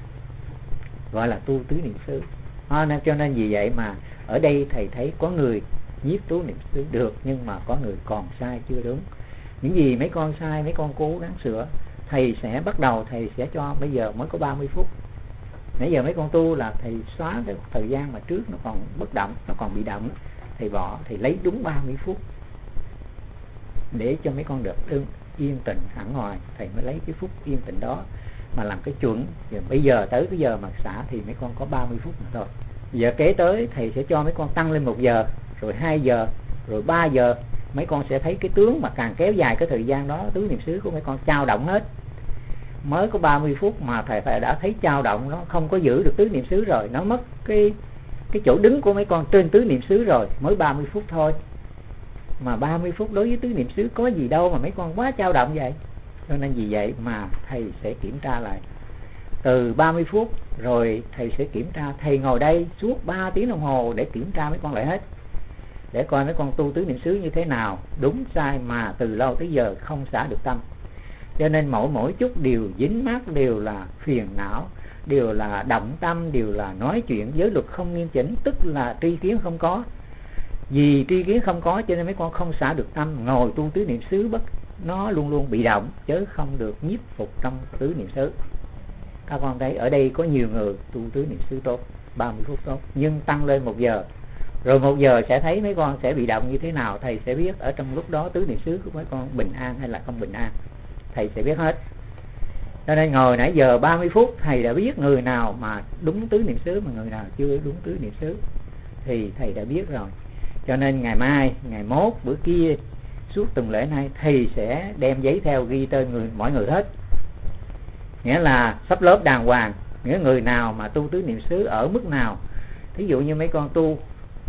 gọi là tu tứ niệm xứ. Cho nên vì vậy mà ở đây thầy thấy có người nhiếp tứ niệm xứ được, nhưng mà có người còn sai chưa đúng. Những gì mấy con sai mấy con cố gắng sửa. Thầy sẽ bắt đầu, thầy sẽ cho bây giờ mới có 30 phút. Nãy giờ mấy con tu là thầy xóa cái thời gian mà trước nó còn bất động, nó còn bị động, thầy bỏ, thầy lấy đúng 30 phút để cho mấy con được yên tĩnh hẳn hoài. Thầy mới lấy cái phút yên tĩnh đó mà làm cái chuẩn. Rồi bây giờ tới cái giờ mà xả thì mấy con có 30 phút nữa thôi. Giờ kế tới thầy sẽ cho mấy con tăng lên 1 giờ, rồi 2 giờ, rồi 3 giờ. Mấy con sẽ thấy cái tướng mà càng kéo dài cái thời gian đó, tứ niệm xứ của mấy con chao động hết. Mới có 30 phút mà thầy đã thấy chao động, nó không có giữ được tứ niệm xứ rồi, nó mất cái chỗ đứng của mấy con trên tứ niệm xứ rồi. Mới 30 phút thôi, mà 30 phút đối với tứ niệm xứ có gì đâu mà mấy con quá chao động vậy. Cho nên vì vậy mà thầy sẽ kiểm tra lại từ 30 phút, rồi thầy sẽ kiểm tra. Thầy ngồi đây suốt 3 tiếng đồng hồ để kiểm tra mấy con lại hết, để coi mấy con tu tứ niệm xứ như thế nào, đúng sai mà từ lâu tới giờ không xả được tâm. Cho nên mỗi chút đều dính mắc, đều là phiền não, đều là động tâm, đều là nói chuyện giới luật không nghiêm chỉnh, tức là tri kiến không có. Vì tri kiến không có cho nên mấy con không xả được tâm. Ngồi tu tứ niệm xứ nó luôn luôn bị động, chứ không được nhiếp phục trong tứ niệm xứ. Các con thấy ở đây có nhiều người tu tứ niệm xứ tốt, 30 phút tốt, nhưng tăng lên 1 giờ, rồi 1 giờ sẽ thấy mấy con sẽ bị động như thế nào. Thầy sẽ biết ở trong lúc đó tứ niệm xứ của mấy con bình an hay là không bình an, thầy sẽ biết hết. Cho nên ngồi nãy giờ 30 phút thầy đã biết người nào mà đúng tứ niệm xứ mà người nào chưa đúng tứ niệm xứ, thì thầy đã biết rồi. Cho nên ngày mai, ngày mốt, bữa kia, suốt tuần lễ này thầy sẽ đem giấy theo ghi tên mọi người hết. Nghĩa là sắp lớp đàng hoàng, nghĩa người nào mà tu tứ niệm xứ ở mức nào. Thí dụ như mấy con tu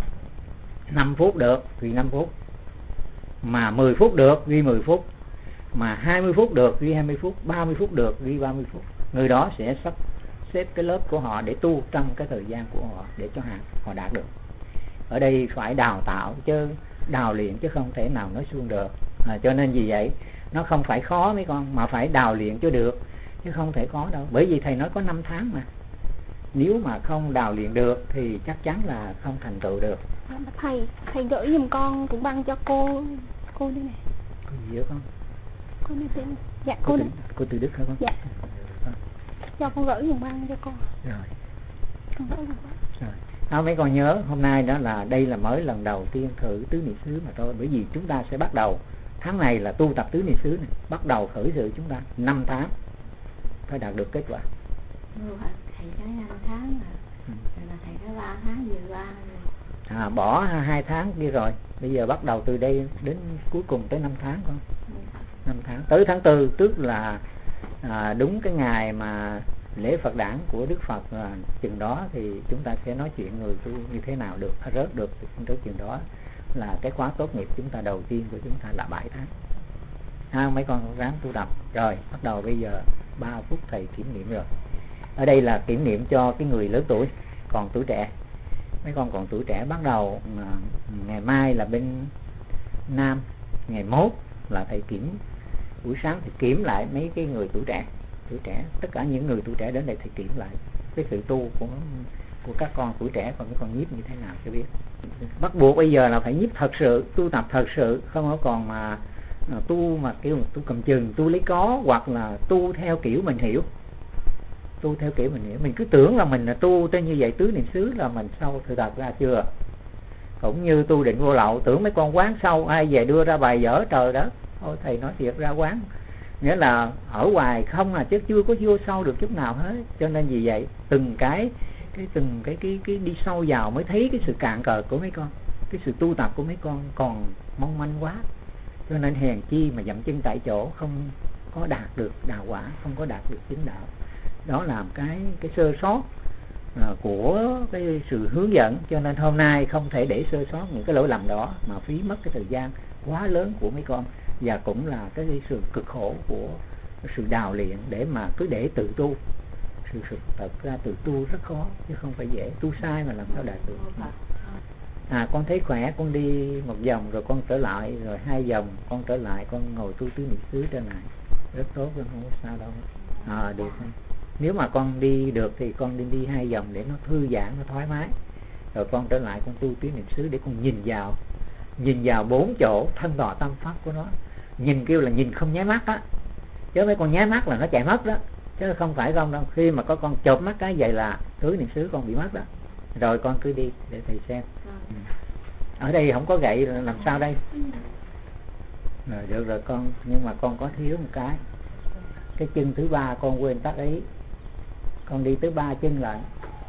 5 phút được ghi 5 phút, mà 10 phút được ghi 10 phút, mà 20 phút được ghi 20 phút, 30 phút được ghi 30 phút. Người đó sẽ sắp xếp cái lớp của họ để tu trong cái thời gian của họ, để cho họ đạt được. Ở đây phải đào tạo chứ, đào luyện chứ không thể nào nói suông được. Cho nên vì vậy nó không phải khó mấy con, mà phải đào luyện cho được, chứ không thể có đâu. Bởi vì thầy nói có 5 tháng mà. nếu mà không đào luyện được thì chắc chắn là không thành tựu được. Thầy gửi giùm con cũng băng cho cô đây này. Cô gì đó con? Cô này tên. Dạ cô này. Cô Từ Đức hả con? Dạ. Cho con gửi giùm băng cho cô. Rồi. Con gửi giùm băng. Rồi. Mấy con nhớ hôm nay đó là đây là mới lần đầu tiên thử tứ niệm xứ mà thôi, bởi vì chúng ta sẽ bắt đầu tháng này là tu tập tứ niệm xứ này, bắt đầu khởi sự chúng ta 5 tháng phải đạt được kết quả. Thầy nói 5 tháng rồi là thầy nói 3 tháng vừa qua rồi. Bỏ 2 tháng kia rồi, bây giờ bắt đầu từ đây đến cuối cùng tới 5 tháng con. 5 tháng tới tháng 4 tức là đúng cái ngày mà lễ Phật đản của Đức Phật, chừng đó thì chúng ta sẽ nói chuyện người tu như thế nào được, rớt được tới chừng đó là cái khóa tốt nghiệp chúng ta đầu tiên của chúng ta là 7 tháng. Mấy con ráng tu tập. Rồi bắt đầu bây giờ 3 phút thầy kiểm nghiệm rồi. Ở đây là kiểm nghiệm cho cái người lớn tuổi, còn tuổi trẻ. Mấy con còn tuổi trẻ bắt đầu ngày mai là bên Nam, ngày mốt là thầy kiểm buổi sáng thì kiểm lại mấy cái người tuổi trẻ, tất cả những người tuổi trẻ đến đây thì kiểm lại cái sự tu của các con tuổi trẻ, còn mấy con nhiếp như thế nào cho biết. Bắt buộc bây giờ là phải nhiếp thật sự, tu tập thật sự, không có còn mà tu mà kiểu tu cầm chừng, tu lấy có, hoặc là tu theo kiểu mình hiểu. Mình cứ tưởng là mình là tu tới như vậy tứ niệm xứ là mình sâu, thực tập ra chưa. Cũng như tu định vô lậu, tưởng mấy con quán sâu, ai về đưa ra bài dở trời đất. Thôi thầy nói thiệt, ra quán nghĩa là ở ngoài không chứ chưa có vô sâu được chút nào hết. Cho nên vì vậy từng cái đi sâu vào mới thấy cái sự cạn cờ của mấy con, cái sự tu tập của mấy con còn mong manh quá. Cho nên hèn chi mà dậm chân tại chỗ, không có đạt được đạo quả, không có đạt được chứng đạo. Đó là cái sơ sót của cái sự hướng dẫn. Cho nên hôm nay không thể để sơ sót những cái lỗi lầm đó mà phí mất cái thời gian quá lớn của mấy con, và cũng là cái sự cực khổ của sự đào luyện để mà cứ để tự tu. Sự thật ra tự tu rất khó chứ không phải dễ, tu sai mà làm sao đạt được. Con thấy khỏe, con đi một vòng rồi con trở lại, rồi 2 vòng con trở lại, con ngồi tu tứ niệm xứ trên này rất tốt, con không có sao đâu. Được. Nếu mà con đi được thì con đi 2 vòng để nó thư giãn, nó thoải mái, rồi con trở lại con tu tứ niệm xứ để con nhìn vào 4 chỗ thân tọa tâm pháp của nó. Nhìn kêu là nhìn không nháy mắt á, chứ mấy con nháy mắt là nó chạy mất đó, chứ không phải không đâu. Khi mà có con chộp mắt cái vậy là tứ niệm xứ con bị mất đó. Rồi con cứ đi để thầy xem. Ở đây không có gậy làm sao đây? Rồi được rồi con, nhưng mà con có thiếu một cái chân thứ 3 con quên tắt ý. Con đi tới 3 chân lại.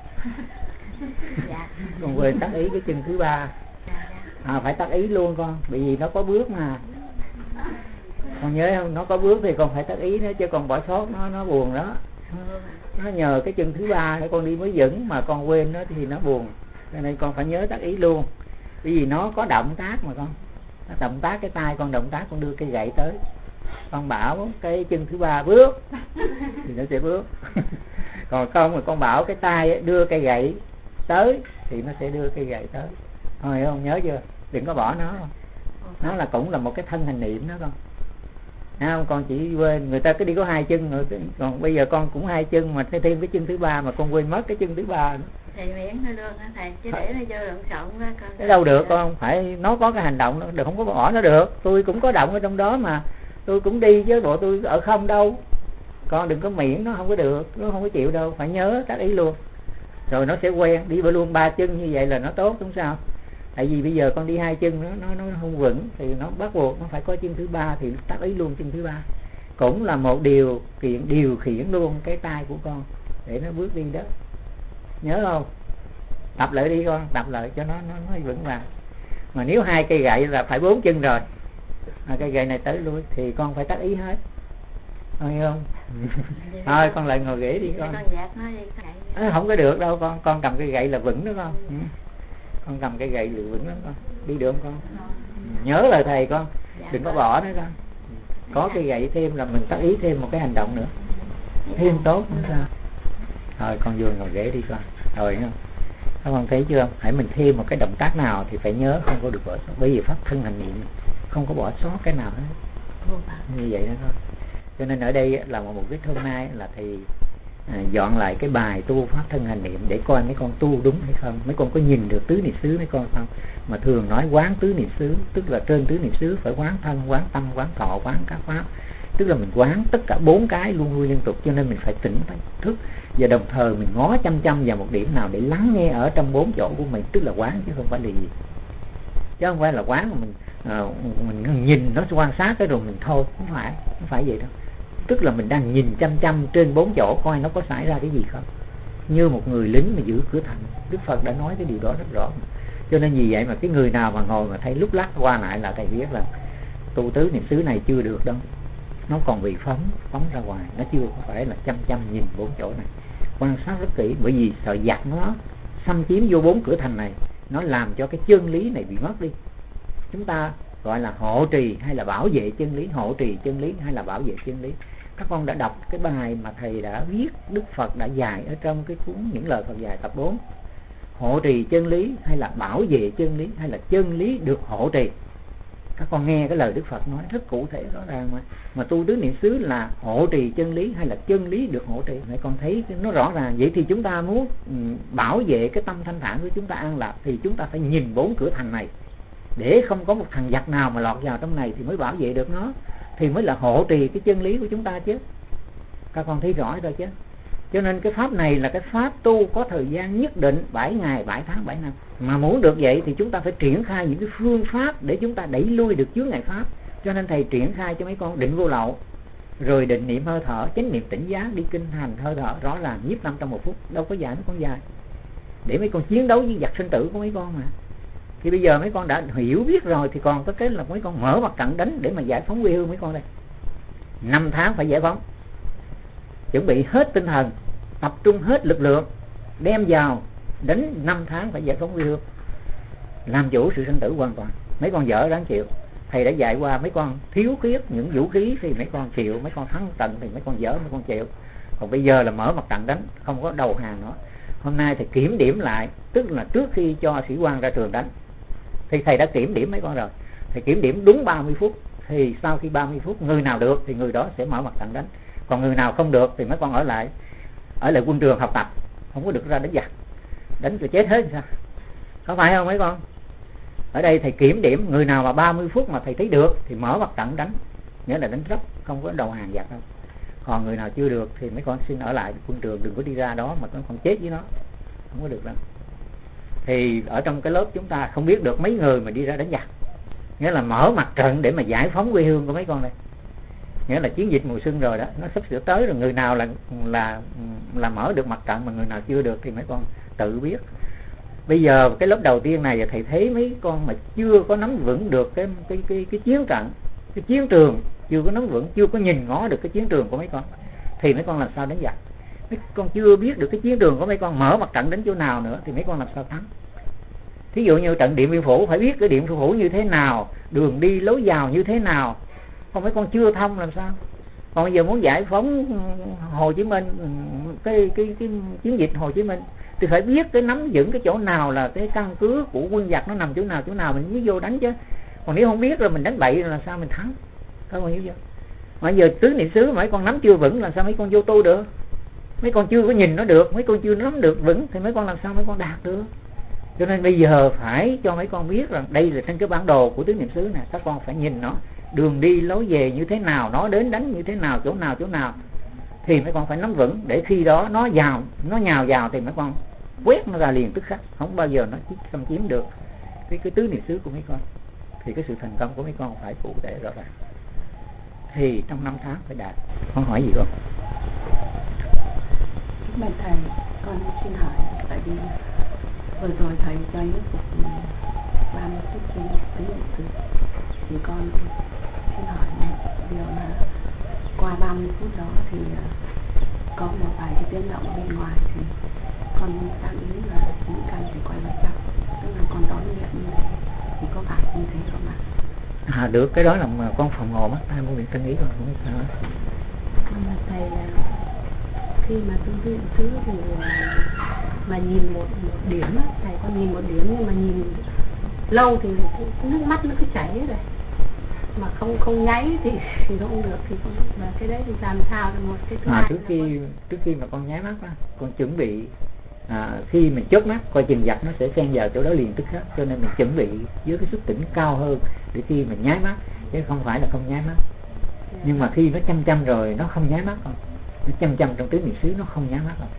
Con quên tắt ý cái chân thứ 3. Phải tắt ý luôn con, bởi vì nó có bước mà. Con nhớ không, nó có bước thì con phải tắt ý nữa, chứ còn bỏ sót nó buồn đó. Nó nhờ cái chân thứ 3 để con đi mới vững, mà con quên nó thì nó buồn. Cho nên con phải nhớ tắt ý luôn, bởi vì nó có động tác mà con. Nó động tác cái tay con, động tác con đưa cây gậy tới, con bảo cái chân thứ 3 bước thì nó sẽ bước. Còn không mà con bảo cái tay đưa cây gậy tới thì nó sẽ đưa cây gậy tới. Thôi không, nhớ chưa? Đừng có bỏ nó. Nó là cũng là một cái thân hành niệm đó con. Không, con chỉ quên, người ta cứ đi có 2 chân rồi, còn bây giờ con cũng 2 chân mà thêm cái chân thứ 3 mà con quên mất cái chân thứ 3 nữa. Thầy miễn thôi luôn hả thầy, chứ để nó vô lộn xộn quá con. Cái đâu được con, phải nó có cái hành động, nó được, không có bỏ nó được. Tôi cũng có động ở trong đó mà, tôi cũng đi chứ bộ tôi ở không đâu. Con đừng có miễn nó, không có được, nó không có chịu đâu, phải nhớ tác ý luôn. Rồi nó sẽ quen, đi luôn 3 chân như vậy là nó tốt, đúng sao? Tại vì bây giờ con đi 2 chân nó không vững thì nó bắt buộc nó phải có chân thứ 3 thì tác ý luôn chân thứ 3. Cũng là một điều khiển luôn cái tay của con để nó bước đi đó. Nhớ không? Tập lại đi con, tập lại cho nó vững vàng. Mà nếu 2 cây gậy là phải 4 chân rồi. Cây gậy này tới lui thì con phải tác ý hết. Thôi không? Thôi con lại ngồi ghế đi con. Không có được đâu con cầm cây gậy là vững đó con. Con cầm cây gậy là vững lắm con. Đi được không con? Nhớ lời thầy con, đừng có bỏ nữa con. Có cây gậy thêm là mình tác ý thêm một cái hành động nữa, thêm tốt nữa sao? Thôi con vô ngồi ghế đi con. Rồi không? Các con thấy chưa? Hãy mình thêm một cái động tác nào thì phải nhớ, không có được bỏ sót. Bởi vì pháp thân hành niệm không có bỏ sót cái nào hết. Như vậy đó con. Cho nên ở đây là một mục đích hôm nay là thầy dọn lại cái bài tu pháp thân hành niệm để coi mấy con tu đúng hay không, mấy con có nhìn được tứ niệm xứ mấy con không. Mà thường nói quán tứ niệm xứ, tức là trên tứ niệm xứ phải quán thân, quán tâm, quán thọ, quán các pháp, tức là mình quán tất cả 4 cái luôn luôn liên tục. Cho nên mình phải tỉnh phải thức, và đồng thời mình ngó chăm vào một điểm nào để lắng nghe ở trong 4 chỗ của mình, tức là quán chứ không phải là gì. Chứ không phải là quán mà mình nhìn nó quan sát cái rồi mình thôi, không phải vậy đâu. Tức là mình đang nhìn chăm trên 4 chỗ coi nó có xảy ra cái gì không. Như một người lính mà giữ cửa thành, Đức Phật đã nói cái điều đó rất rõ. Cho nên vì vậy mà cái người nào mà ngồi mà thấy lúc lắc qua lại là thầy biết là tu tứ niệm xứ này chưa được đâu, nó còn bị phóng ra ngoài, nó chưa phải là chăm nhìn 4 chỗ này, quan sát rất kỹ. Bởi vì sợ giặc nó xâm chiếm vô 4 cửa thành này, nó làm cho cái chân lý này bị mất đi. Chúng ta gọi là hộ trì hay là bảo vệ chân lý, hộ trì chân lý hay là bảo vệ chân lý. Các con đã đọc cái bài mà thầy đã viết, Đức Phật đã dạy ở trong cái cuốn Những Lời Phật Dạy tập 4. Hộ trì chân lý hay là bảo vệ chân lý hay là chân lý được hộ trì. Các con nghe cái lời Đức Phật nói rất cụ thể rõ ràng mà tu tứ niệm xứ là hộ trì chân lý hay là chân lý được hộ trì. Mấy con thấy nó rõ ràng. Vậy thì chúng ta muốn bảo vệ cái tâm thanh thản của chúng ta an lạc thì chúng ta phải nhìn 4 cửa thành này, để không có một thằng giặc nào mà lọt vào trong này thì mới bảo vệ được nó, thì mới là hộ trì cái chân lý của chúng ta chứ. Các con thấy rõ rồi chứ. Cho nên cái pháp này là cái pháp tu có thời gian nhất định, 7 ngày, 7 tháng, 7 năm. Mà muốn được vậy thì chúng ta phải triển khai những cái phương pháp để chúng ta đẩy lui được chướng ngại pháp. Cho nên thầy triển khai cho mấy con định vô lậu, rồi định niệm hơi thở, chánh niệm tỉnh giác, đi kinh hành hơi thở rõ ràng, nhiếp tâm trong 1 phút. Đâu có dài mấy con dài, để mấy con chiến đấu với giặc sinh tử của mấy con mà. Thì bây giờ mấy con đã hiểu biết rồi thì còn có cái là mấy con mở mặt trận đánh để mà giải phóng quê hương mấy con đây. 5 tháng phải giải phóng, chuẩn bị hết tinh thần, tập trung hết lực lượng, đem vào đánh 5 tháng phải giải phóng quê hương, làm chủ sự sinh tử hoàn toàn. Mấy con dở đáng chịu. Thầy đã dạy qua mấy con thiếu khuyết những vũ khí thì mấy con chịu, mấy con thắng trận thì mấy con dở, mấy con chịu. Còn bây giờ là mở mặt trận đánh, không có đầu hàng nữa. Hôm nay thì kiểm điểm lại, tức là trước khi cho sĩ quan ra trường đánh thì thầy đã kiểm điểm mấy con rồi. Thầy kiểm điểm đúng 30 phút. Thì sau khi 30 phút người nào được thì người đó sẽ mở mặt trận đánh. Còn người nào không được thì mấy con ở lại quân trường học tập, không có được ra đánh giặc, đánh cho chết hết sao? Có phải không mấy con? Ở đây thầy kiểm điểm người nào mà 30 phút mà thầy thấy được thì mở mặt trận đánh, nghĩa là đánh rấp, không có đầu hàng giặc đâu. Còn người nào chưa được thì mấy con xin ở lại quân trường, đừng có đi ra đó mà con còn chết với nó, không có được đâu. Thì ở trong cái lớp chúng ta không biết được mấy người mà đi ra đánh giặc, nghĩa là mở mặt trận để mà giải phóng quê hương của mấy con đây. Nghĩa là chiến dịch mùa xuân rồi đó, nó sắp sửa tới rồi, người nào là mở được mặt trận mà người nào chưa được thì mấy con tự biết. Bây giờ cái lớp đầu tiên này thầy thấy mấy con mà chưa có nắm vững được cái chiến trận, cái chiến trường, chưa có nắm vững, chưa có nhìn ngó được cái chiến trường của mấy con thì mấy con làm sao đánh giặc. Mấy con chưa biết được cái chiến trường của mấy con, mở mặt trận đến chỗ nào nữa thì mấy con làm sao thắng. Thí dụ như trận Điện Biên Phủ phải biết cái Điện Biên Phủ như thế nào, đường đi lối vào như thế nào, còn mấy con chưa thông làm sao. Còn bây giờ muốn giải phóng Hồ Chí Minh, cái chiến dịch Hồ Chí Minh thì phải biết cái nắm vững cái chỗ nào là cái căn cứ của quân giặc nó nằm chỗ nào mình mới vô đánh chứ. Còn nếu không biết rồi mình đánh bậy rồi làm sao mình thắng. Các con hiểu chưa? Mà giờ tứ niệm xứ mấy con nắm chưa vững làm sao mấy con vô tu được. Mấy con chưa có nhìn nó được, mấy con chưa nắm được vững thì mấy con làm sao mấy con đạt được. Cho nên bây giờ phải cho mấy con biết rằng đây là trên cái bản đồ của tứ niệm xứ này, các con phải nhìn nó, đường đi lối về như thế nào, nó đến đánh như thế nào, chỗ nào thì mấy con phải nắm vững, để khi đó nó nhào vào thì mấy con quét nó ra liền tức khắc, không bao giờ nó xâm chiếm được cái tứ niệm xứ của mấy con. Thì cái sự thành công của mấy con phải cụ thể rõ ràng. Thì trong 5 tháng phải đạt. Con hỏi gì con? Mời thầy, con xin hỏi, tại vì vừa rồi thầy cho những cuộc 30 phút trên tứ niệm xứ thì con xin hỏi một điều là qua 30 phút đó thì có một vài cái tiếng động bên ngoài thì con đang nghĩ là những cần phải quay vào trong, tức là con đón nhận như thế thì có phải như thế không ạ? Được, cái đó là mà con phòng ngộ mắt tai mũi miệng thân ý con không biết sao. Mà thầy là khi mà tu luyện xứ thì mà nhìn một điểm á, thầy con nhìn một điểm nhưng mà nhìn lâu thì nước mắt nó cứ chảy đấy. mà không nháy thì không được, thì mà cái đấy thì làm sao là một cái thứ hai. Trước khi mà con nháy mắt á, con chuẩn bị khi mình chớp mắt coi chừng giặc nó sẽ xen vào chỗ đó liền tức khắc, cho nên mình chuẩn bị với cái sức tỉnh cao hơn để khi mình nháy mắt, chứ không phải là không nháy mắt. Nhưng mà khi nó chăm rồi nó không nháy mắt không, nó chăm trong tứ niệm xứ nó không nháy mắt không.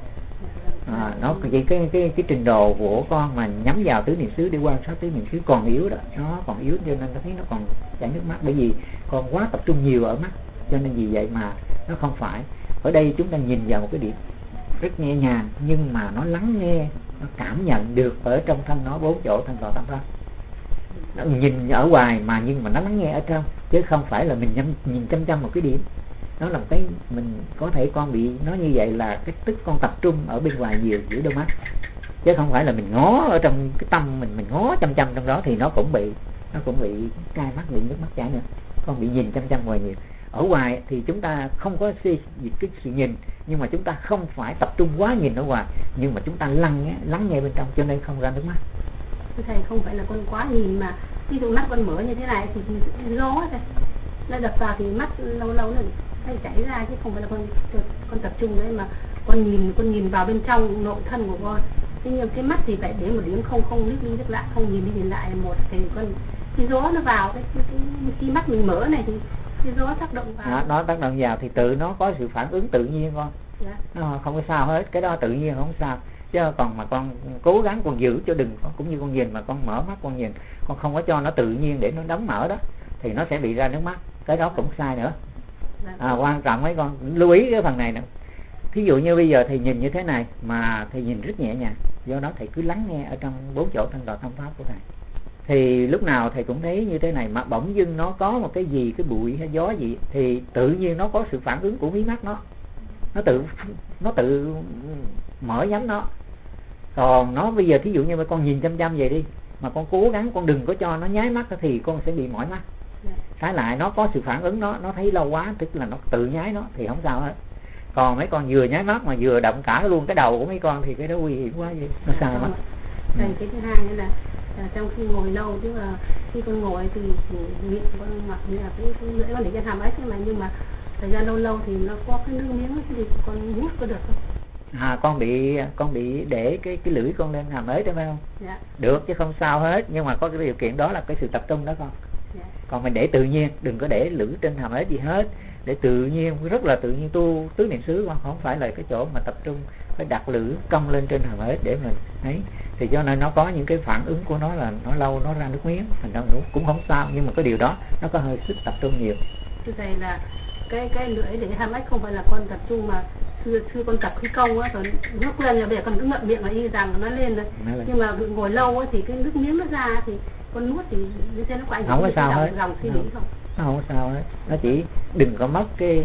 Nó chỉ cái trình độ của con mà nhắm vào tứ niệm xứ để quan sát tứ niệm xứ còn yếu đó, nó còn yếu cho nên nó thấy nó còn chảy nước mắt, bởi vì con quá tập trung nhiều ở mắt, cho nên vì vậy mà nó không phải. Ở đây chúng ta nhìn vào một cái điểm rất nhẹ nhàng, nhưng mà nó lắng nghe, nó cảm nhận được ở trong thân nó 4 chỗ thân thọ tâm pháp. Nó nhìn ở ngoài mà nhưng mà nó lắng nghe ở trong, chứ không phải là mình nhìn chăm một cái điểm. Nó là một cái mình có thể con bị nó như vậy là cái tức con tập trung ở bên ngoài nhiều giữa đôi mắt, chứ không phải là mình ngó ở trong cái tâm mình ngó chăm trong đó thì nó cũng bị cay mắt, bị nước mắt chảy nữa. Con bị nhìn chăm ngoài nhiều. Ở ngoài thì chúng ta không có cái sự nhìn, nhưng mà chúng ta không phải tập trung quá nhìn ở ngoài, nhưng mà chúng ta lắng nghe bên trong, cho nên không ra nước mắt. Thầy không phải là con quá nhìn, mà ví dụ mắt con mở như thế này thì gió thôi, nó đập vào thì mắt lâu nữa hay chảy ra, chứ không phải là con tập trung đấy mà con nhìn vào bên trong nội thân của con. Thế nhưng cái mắt thì phải đến một điểm không liếc đi liếc lại, không nhìn đi nhìn lại một, thì cái gió nó vào khi mắt mình mở này thì cái gió tác động vào. Nó tác động vào thì tự nó có sự phản ứng tự nhiên con. Dạ. Nó không có sao hết, cái đó tự nhiên không sao. Chứ còn mà con cố gắng con giữ cho đừng, cũng như con nhìn mà con mở mắt con nhìn, con không có cho nó tự nhiên để nó đóng mở đó thì nó sẽ bị ra nước mắt, cái đó cũng sai nữa. Quan trọng mấy con lưu ý cái phần này nữa. Thí dụ như bây giờ thầy nhìn như thế này mà thầy nhìn rất nhẹ nhàng, do đó thầy cứ lắng nghe ở trong 4 chỗ thân thọ tâm pháp của thầy. Thì lúc nào thầy cũng thấy như thế này, mà bỗng dưng nó có một cái gì, cái bụi hay gió gì thì tự nhiên nó có sự phản ứng của mí mắt nó tự mở nhắm nó. Còn nó bây giờ thí dụ như mà con nhìn chăm vậy đi, mà con cố gắng con đừng có cho nó nháy mắt thì con sẽ bị mỏi mắt. Trái lại nó có sự phản ứng, nó thấy lâu quá tức là nó tự nháy nó thì không sao hết. Còn mấy con vừa nháy mắt mà vừa động cả luôn cái đầu của mấy con thì cái đó nguy hiểm quá vậy, nó sai mất. Cái thứ hai nữa là trong khi ngồi lâu, tức là khi con ngồi thì miệng con mặc như là cái lưỡi con để cho hàm ếch, nhưng mà thời gian lâu thì nó có cái nước miếng thì con nuốt có được không? Con bị để cái lưỡi con lên hàm ếch đó phải không? Dạ. Được chứ không sao hết, nhưng mà có cái điều kiện đó là cái sự tập trung đó con. Dạ. Còn mình để tự nhiên, đừng có để lưỡi trên hàm ếch gì hết, để tự nhiên, rất là tự nhiên tu tứ niệm xứ, không phải là cái chỗ mà tập trung phải đặt lưỡi cong lên trên hàm ếch để mình ấy, thì cho nên nó có những cái phản ứng của nó là nó lâu nó ra nước miếng, thành ra cũng không sao, nhưng mà cái điều đó nó có hơi sức tập trung nhiều. Thưa thầy là cái lưỡi để hàm ếch không phải là con tập trung, mà xưa con tập khí công á, rồi nước lên rồi bây giờ con cứ ngậm miệng là y rằng nó lên rồi, nhưng mà ngồi lâu á thì cái nước miếng nó ra thì con nuốt thì như thế nó có ảnh hưởng đến dòng suy nghĩ không? Nó không sao hết, nó chỉ đừng có mất cái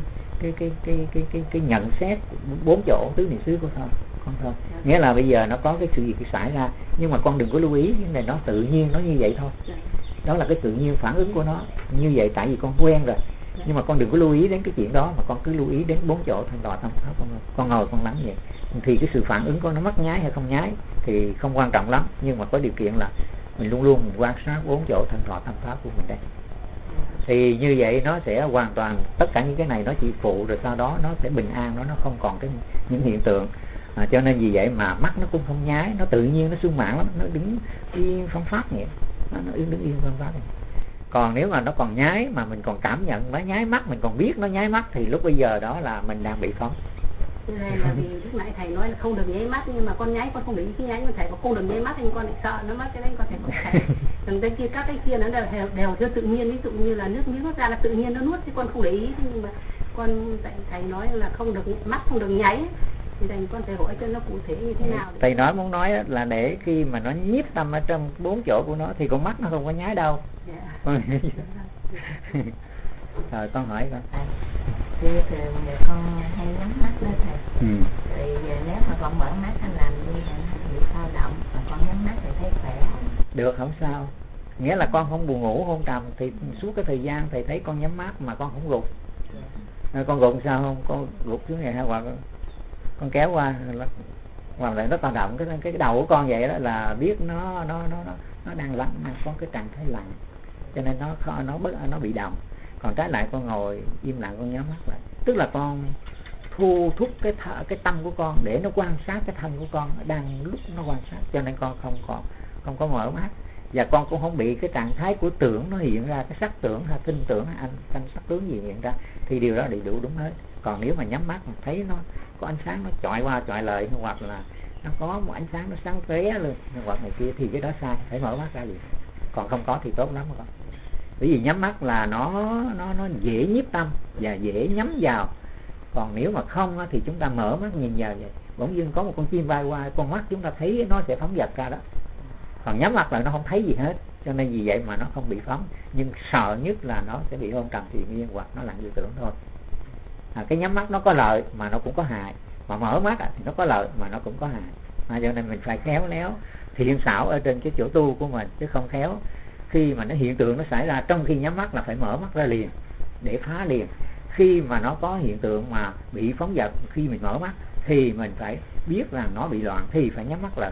nhận xét 4 chỗ tứ niệm xứ của con thôi. Nghĩa là bây giờ nó có cái sự gì xảy ra, nhưng mà con đừng có lưu ý những này, nó tự nhiên nó như vậy thôi. Đó là cái tự nhiên phản ứng của nó như vậy, tại vì con quen rồi. Nhưng mà con đừng có lưu ý đến cái chuyện đó, mà con cứ lưu ý đến 4 chỗ thanh đọa tâm pháp con ngồi con lắng vậy. Thì cái sự phản ứng của nó mất nhái hay không nhái thì không quan trọng lắm, nhưng mà có điều kiện là mình luôn luôn quan sát 4 chỗ thanh đọa tâm pháp của mình đây. Thì như vậy nó sẽ hoàn toàn tất cả những cái này nó chỉ phụ, rồi sau đó nó sẽ bình an, nó không còn những hiện tượng. Cho nên vì vậy mà mắt nó cũng không nhái, nó tự nhiên, nó sung mãn lắm, nó đứng yên phong pháp vậy, nó đứng yên phong pháp vậy. Còn nếu mà nó còn nhái mà mình còn cảm nhận nó nháy mắt, mình còn biết nó nháy mắt thì lúc bây giờ đó là mình đang bị phóng. Thế nên là vì lúc nãy thầy nói là không được nháy mắt, nhưng mà con nhái con không để ý cái nháy, mà thầy có không được nháy mắt thì con lại sợ nó mất, cái đấy con thầy có thể đừng cái kia, các cái kia nó đều theo tự nhiên, ví dụ như là nước miếng nó ra là tự nhiên nó nuốt, thì con không để ý. Nhưng mà con thầy nói là không được mắt, không được nháy, thì thầy con thầy hỏi cho nó cụ thể như thế nào. Thầy nói muốn nói là để khi mà nó nhiếp tâm ở trong 4 chỗ của nó thì con mắt nó không có nháy đâu. Rồi con hỏi con. Thì thường con hay nhắm mắt đó thầy. Thì nếu mà con mở mắt anh làm gì bị sao động, mà con nhắm mắt thì thấy khỏe. Được, không sao. Nghĩa là con không buồn ngủ không trầm thì suốt cái thời gian thầy thấy con nhắm mắt mà con không gục. Con gục sao không? Con gục xuống này hay hoặc con kéo qua hoặc là nó tạo động cái đầu của con vậy đó là biết nó đang lạnh, có cái trạng thái lạnh. cho nên nó bị động. Còn trái lại con ngồi im lặng, con nhắm mắt lại, tức là con thu thúc cái tâm của con để nó quan sát cái thân của con đang lúc nó quan sát, cho nên con không có mở mắt, và con cũng không bị cái trạng thái của tưởng nó hiện ra, cái sắc tưởng hay tinh tưởng hay thanh sắc tướng gì hiện ra, thì điều đó đầy đủ đúng hết. Còn nếu mà nhắm mắt mà thấy nó có ánh sáng nó chọi qua chọi lại, hoặc là nó có một ánh sáng nó sáng tóe lên hoặc này kia, thì cái đó sai, phải mở mắt ra liền. Còn không có thì tốt lắm con. Bởi vì nhắm mắt là nó dễ nhiếp tâm và dễ nhắm vào. Còn nếu mà không thì chúng ta mở mắt nhìn vào vậy, bỗng dưng có một con chim bay qua, con mắt chúng ta thấy nó sẽ phóng dật ra đó. Còn nhắm mắt lại nó không thấy gì hết, cho nên vì vậy mà nó không bị phóng. Nhưng sợ nhất là nó sẽ bị hôn trầm thì miên, hoặc nó lặng dự tưởng thôi. Cái nhắm mắt nó có lợi mà nó cũng có hại, mà mở mắt thì nó có lợi mà nó cũng có hại. Cho nên mình phải khéo léo thiện xảo ở trên cái chỗ tu của mình, chứ không khéo khi mà nó hiện tượng nó xảy ra trong khi nhắm mắt là phải mở mắt ra liền để phá liền. Khi mà nó có hiện tượng mà bị phóng dật khi mình mở mắt thì mình phải biết rằng nó bị loạn, thì phải nhắm mắt lại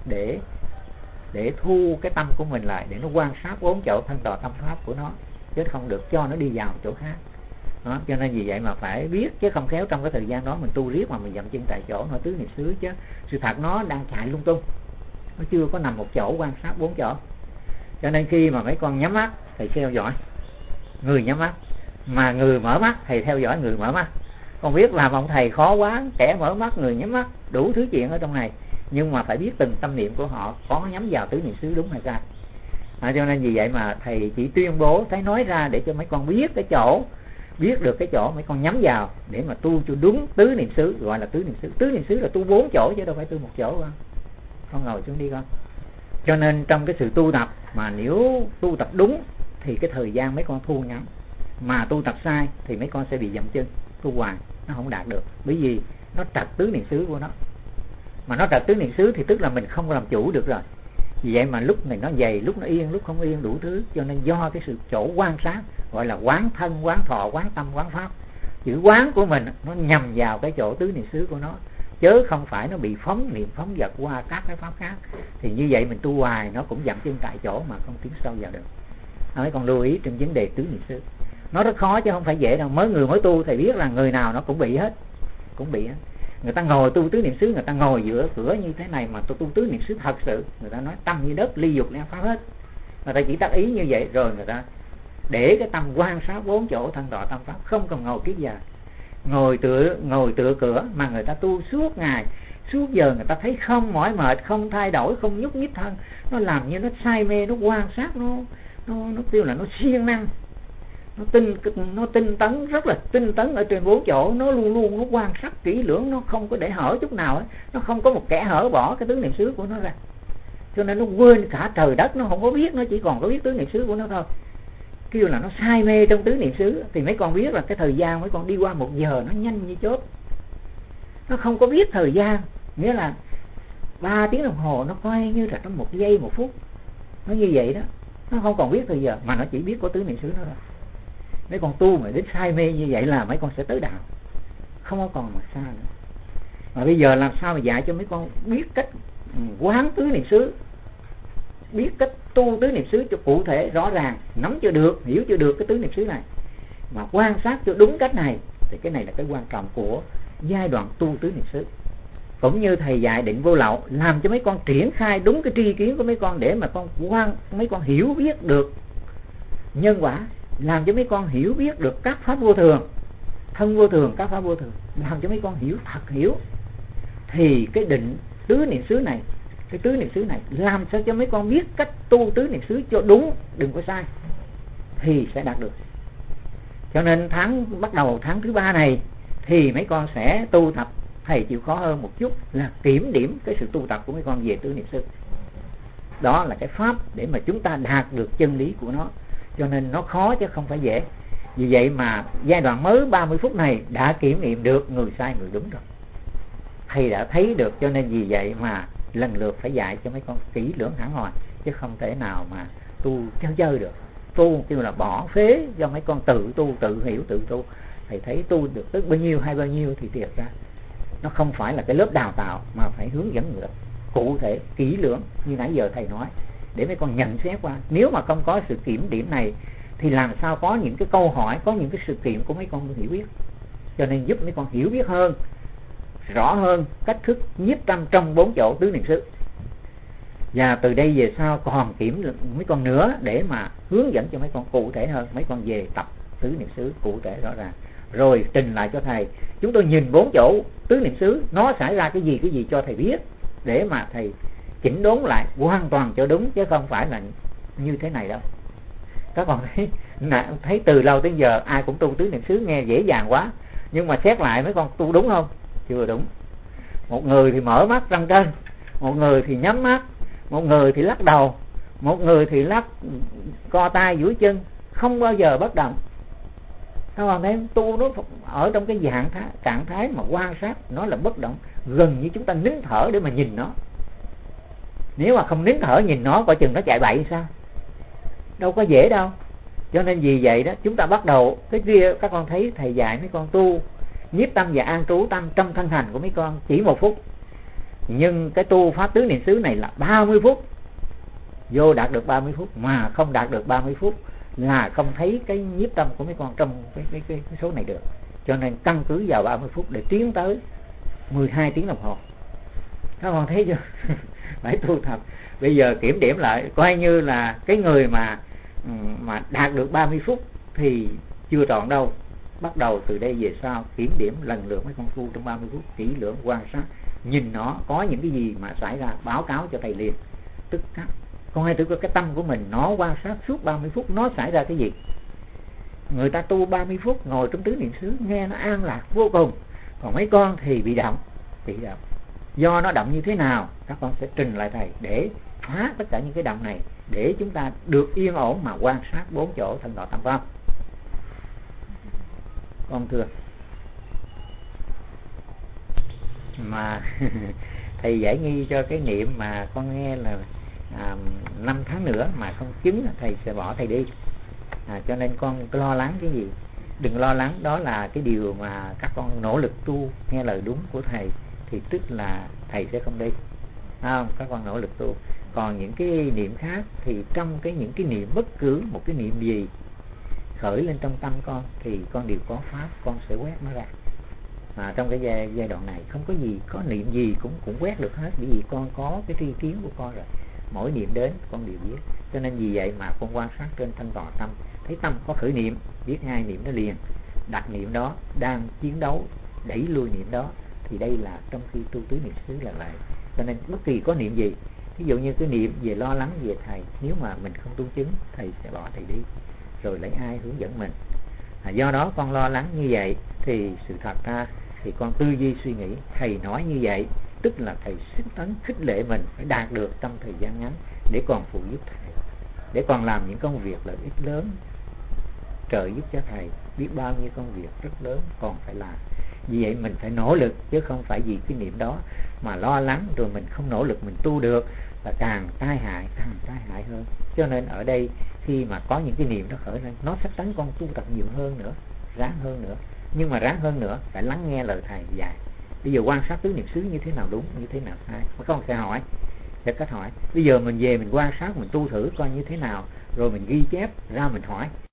để thu cái tâm của mình lại, để nó quan sát 4 chỗ thân tọa tâm pháp của nó, chứ không được cho nó đi vào chỗ khác đó. Cho nên vì vậy mà phải biết, chứ không khéo trong cái thời gian đó mình tu riết mà mình dậm chân tại chỗ, nó tứ niệm xứ, chứ sự thật nó đang chạy lung tung, nó chưa có nằm một chỗ quan sát 4 chỗ. Cho nên khi mà mấy con nhắm mắt thầy theo dõi người nhắm mắt, mà người mở mắt thầy theo dõi người mở mắt. Con biết làm ông thầy khó quá, kẻ mở mắt người nhắm mắt, đủ thứ chuyện ở trong này, nhưng mà phải biết từng tâm niệm của họ có nhắm vào tứ niệm xứ đúng hay sai. Cho nên vì vậy mà thầy chỉ tuyên bố thấy nói ra để cho mấy con biết cái chỗ, biết được cái chỗ mấy con nhắm vào để mà tu cho đúng tứ niệm xứ, gọi là tứ niệm xứ. Tứ niệm xứ là tu 4 chỗ chứ đâu phải tu 1 chỗ. Con ngồi xuống đi con. Cho nên trong cái sự tu tập mà nếu tu tập đúng thì cái thời gian mấy con thu ngắn, mà tu tập sai thì mấy con sẽ bị dậm chân, tu hoài nó không đạt được, bởi vì nó trật tứ niệm xứ của nó. Mà nó trật tứ niệm xứ thì tức là mình không làm chủ được rồi. Vì vậy mà lúc này nó dày, lúc nó yên, lúc không yên, đủ thứ. Cho nên do cái sự chỗ quan sát, gọi là quán thân, quán thọ, quán tâm, quán pháp, chữ quán của mình nó nhằm vào cái chỗ tứ niệm xứ của nó, chứ không phải nó bị phóng niệm phóng dật qua các cái pháp khác. Thì như vậy mình tu hoài nó cũng dậm chân tại chỗ mà không tiến sâu vào được. Mấy con lưu ý trong vấn đề tứ niệm xứ, nó rất khó chứ không phải dễ đâu. Mới tu thầy biết là người nào nó cũng bị hết, Người ta ngồi tu tứ niệm xứ, người ta ngồi giữa cửa như thế này mà tu tứ niệm xứ thật sự, người ta nói tâm như đất, ly dục liên pháp hết. Người ta chỉ tác ý như vậy rồi người ta để cái tâm quan sát 4 chỗ thân tọa tâm pháp, không cần ngồi kiết già, ngồi tựa cửa, mà người ta tu suốt ngày suốt giờ, người ta thấy không mỏi mệt, không thay đổi, không nhúc nhích thân, nó làm như nó say mê, nó quan sát, nó kêu là nó siêng năng, nó tinh tấn, rất là tinh tấn ở trên 4 chỗ, nó luôn nó quan sát kỹ lưỡng, nó không có để hở chút nào ấy. Nó không có một kẻ hở bỏ cái tứ niệm xứ của nó ra, cho nên nó quên cả trời đất, nó không có biết, nó chỉ còn có biết tứ niệm xứ của nó thôi. Kêu là nó say mê trong tứ niệm xứ. Thì mấy con biết là cái thời gian mấy con đi qua 1 giờ nó nhanh như chớp, nó không có biết thời gian, nghĩa là 3 tiếng đồng hồ nó coi như là trong 1 giây 1 phút, nó như vậy đó, nó không còn biết thời giờ mà nó chỉ biết có tứ niệm xứ đó thôi. Mấy con tu mà đến say mê như vậy là mấy con sẽ tới đạo, không có còn mà xa nữa. Mà bây giờ làm sao mà dạy cho mấy con biết cách quán tứ niệm xứ, biết cách tu tứ niệm xứ cho cụ thể rõ ràng, nắm cho được, hiểu cho được cái tứ niệm xứ này, mà quan sát cho đúng cách này, thì cái này là cái quan trọng của giai đoạn tu tứ niệm xứ. Cũng như thầy dạy định vô lậu, làm cho mấy con triển khai đúng cái tri kiến của mấy con, để mà mấy con hiểu biết được nhân quả, làm cho mấy con hiểu biết được các pháp vô thường, thân vô thường, các pháp vô thường, làm cho mấy con hiểu thật hiểu. Thì cái định tứ niệm xứ này, cái tứ niệm xứ này làm sao cho mấy con biết cách tu tứ niệm xứ cho đúng, đừng có sai, thì sẽ đạt được. Cho nên bắt đầu tháng thứ 3 này thì mấy con sẽ tu tập. Thầy chịu khó hơn một chút là kiểm điểm cái sự tu tập của mấy con về tứ niệm xứ. Đó là cái pháp để mà chúng ta đạt được chân lý của nó. Cho nên nó khó chứ không phải dễ. Vì vậy mà giai đoạn mới 30 phút này đã kiểm nghiệm được người sai người đúng rồi, thầy đã thấy được. Cho nên vì vậy mà lần lượt phải dạy cho mấy con kỹ lưỡng hẳn hoi, chứ không thể nào mà tu chơi được. Tu kêu là bỏ phế cho mấy con tự tu, tự hiểu, tự tu. Thầy thấy tu được tới bao nhiêu hay bao nhiêu thì thiệt ra nó không phải là cái lớp đào tạo, mà phải hướng dẫn người cụ thể kỹ lưỡng như nãy giờ thầy nói. để mấy con nhận xét qua. Nếu mà không có sự kiểm điểm này thì làm sao có những cái câu hỏi, có những cái sự kiện của mấy con hiểu biết. Cho nên giúp mấy con hiểu biết hơn, rõ hơn cách thức nhiếp tâm trong 4 chỗ tứ niệm xứ. Và từ đây về sau còn kiểm mấy con nữa để mà hướng dẫn cho mấy con cụ thể hơn. Mấy con về tập tứ niệm xứ cụ thể rõ ràng, rồi trình lại cho thầy. Chúng tôi nhìn 4 chỗ tứ niệm xứ nó xảy ra cái gì cho thầy biết, để mà thầy chỉnh đốn lại hoàn toàn cho đúng, chứ không phải là như thế này đâu. Các con thấy từ lâu tới giờ ai cũng tu tứ niệm xứ nghe dễ dàng quá, nhưng mà xét lại mấy con tu đúng không? Chưa đúng. Một người thì mở mắt răng trên, một người thì nhắm mắt, một người thì lắc đầu, một người thì lắc co tay duỗi chân, không bao giờ bất động. Các bạn thấy tu nó ở trong cái trạng thái mà quan sát, nó là bất động, gần như chúng ta nín thở để mà nhìn nó. Nếu mà không nín thở nhìn nó, coi chừng nó chạy bậy sao? Đâu có dễ đâu. Cho nên vì vậy đó, chúng ta bắt đầu cái kia. Các con thấy thầy dạy mấy con tu nhiếp tâm và an trú tâm trong thân hành của mấy con chỉ 1 phút, nhưng cái tu pháp tứ niệm xứ này là 30 phút. Vô đạt được 30 phút, mà không đạt được 30 phút là không thấy cái nhiếp tâm của mấy con trong cái số này được. Cho nên căn cứ vào 30 phút để tiến tới 12 tiếng đồng hồ. Các con thấy chưa? Phải tu thật. Bây giờ kiểm điểm lại, coi như là cái người mà đạt được 30 phút thì chưa trọn đâu. Bắt đầu từ đây về sau kiểm điểm lần lượt mấy con tu trong 30 phút, kỹ lưỡng quan sát, nhìn nó có những cái gì mà xảy ra báo cáo cho thầy liền, tức khắc. Con hãy tưởng cái tâm của mình nó quan sát suốt 30 phút nó xảy ra cái gì. Người ta tu 30 phút ngồi trong tứ niệm xứ nghe nó an lạc vô cùng, còn mấy con thì bị động. Do nó động như thế nào các con sẽ trình lại thầy để phá tất cả những cái động này, để chúng ta được yên ổn mà quan sát 4 chỗ thân thọ tâm pháp. Con thưa mà thầy giải nghi cho cái niệm mà con nghe là 5 tháng nữa mà không chứng thầy sẽ bỏ thầy đi. Cho nên con lo lắng cái gì đừng lo lắng, đó là cái điều mà các con nỗ lực tu nghe lời đúng của thầy thì tức là thầy sẽ không đi, không? Các con nỗ lực tu. Còn những cái niệm khác thì trong những cái niệm, bất cứ một cái niệm gì khởi lên trong tâm con thì con đều có pháp, con sẽ quét nó ra. Trong cái giai đoạn này không có gì, có niệm gì cũng quét được hết, bởi vì con có cái tri kiến của con rồi, mỗi niệm đến con đều biết. Cho nên vì vậy mà con quan sát trên thân tọa tâm, thấy tâm có khởi niệm, biết ngay niệm đó liền, đặt niệm đó, đang chiến đấu đẩy lui niệm đó, thì đây là trong khi tu tứ niệm xứ là vậy. Cho nên bất kỳ có niệm gì, ví dụ như cái niệm về lo lắng về thầy, nếu mà mình không tu chứng, thầy sẽ bỏ thầy đi, rồi lấy ai hướng dẫn mình. Do đó con lo lắng như vậy thì sự thật ra thì con tư duy suy nghĩ thầy nói như vậy, tức là thầy xích tấn khích lệ mình phải đạt được trong thời gian ngắn để còn phụ giúp thầy, để còn làm những công việc lợi ích lớn, trợ giúp cho thầy biết bao nhiêu công việc rất lớn còn phải làm. Vì vậy mình phải nỗ lực, chứ không phải vì cái niệm đó mà lo lắng rồi mình không nỗ lực mình tu được là càng tai hại hơn. Cho nên ở đây khi mà có những cái niệm đó khởi lên, nó sẽ tấn con tu tập nhiều hơn nữa, ráng hơn nữa. Nhưng mà ráng hơn nữa phải lắng nghe lời thầy dạy. Bây giờ quan sát tứ niệm xứ như thế nào đúng, như thế nào sai, mà con sẽ hỏi, sẽ cách hỏi. Bây giờ mình về mình quan sát, mình tu thử coi như thế nào, rồi mình ghi chép ra mình hỏi.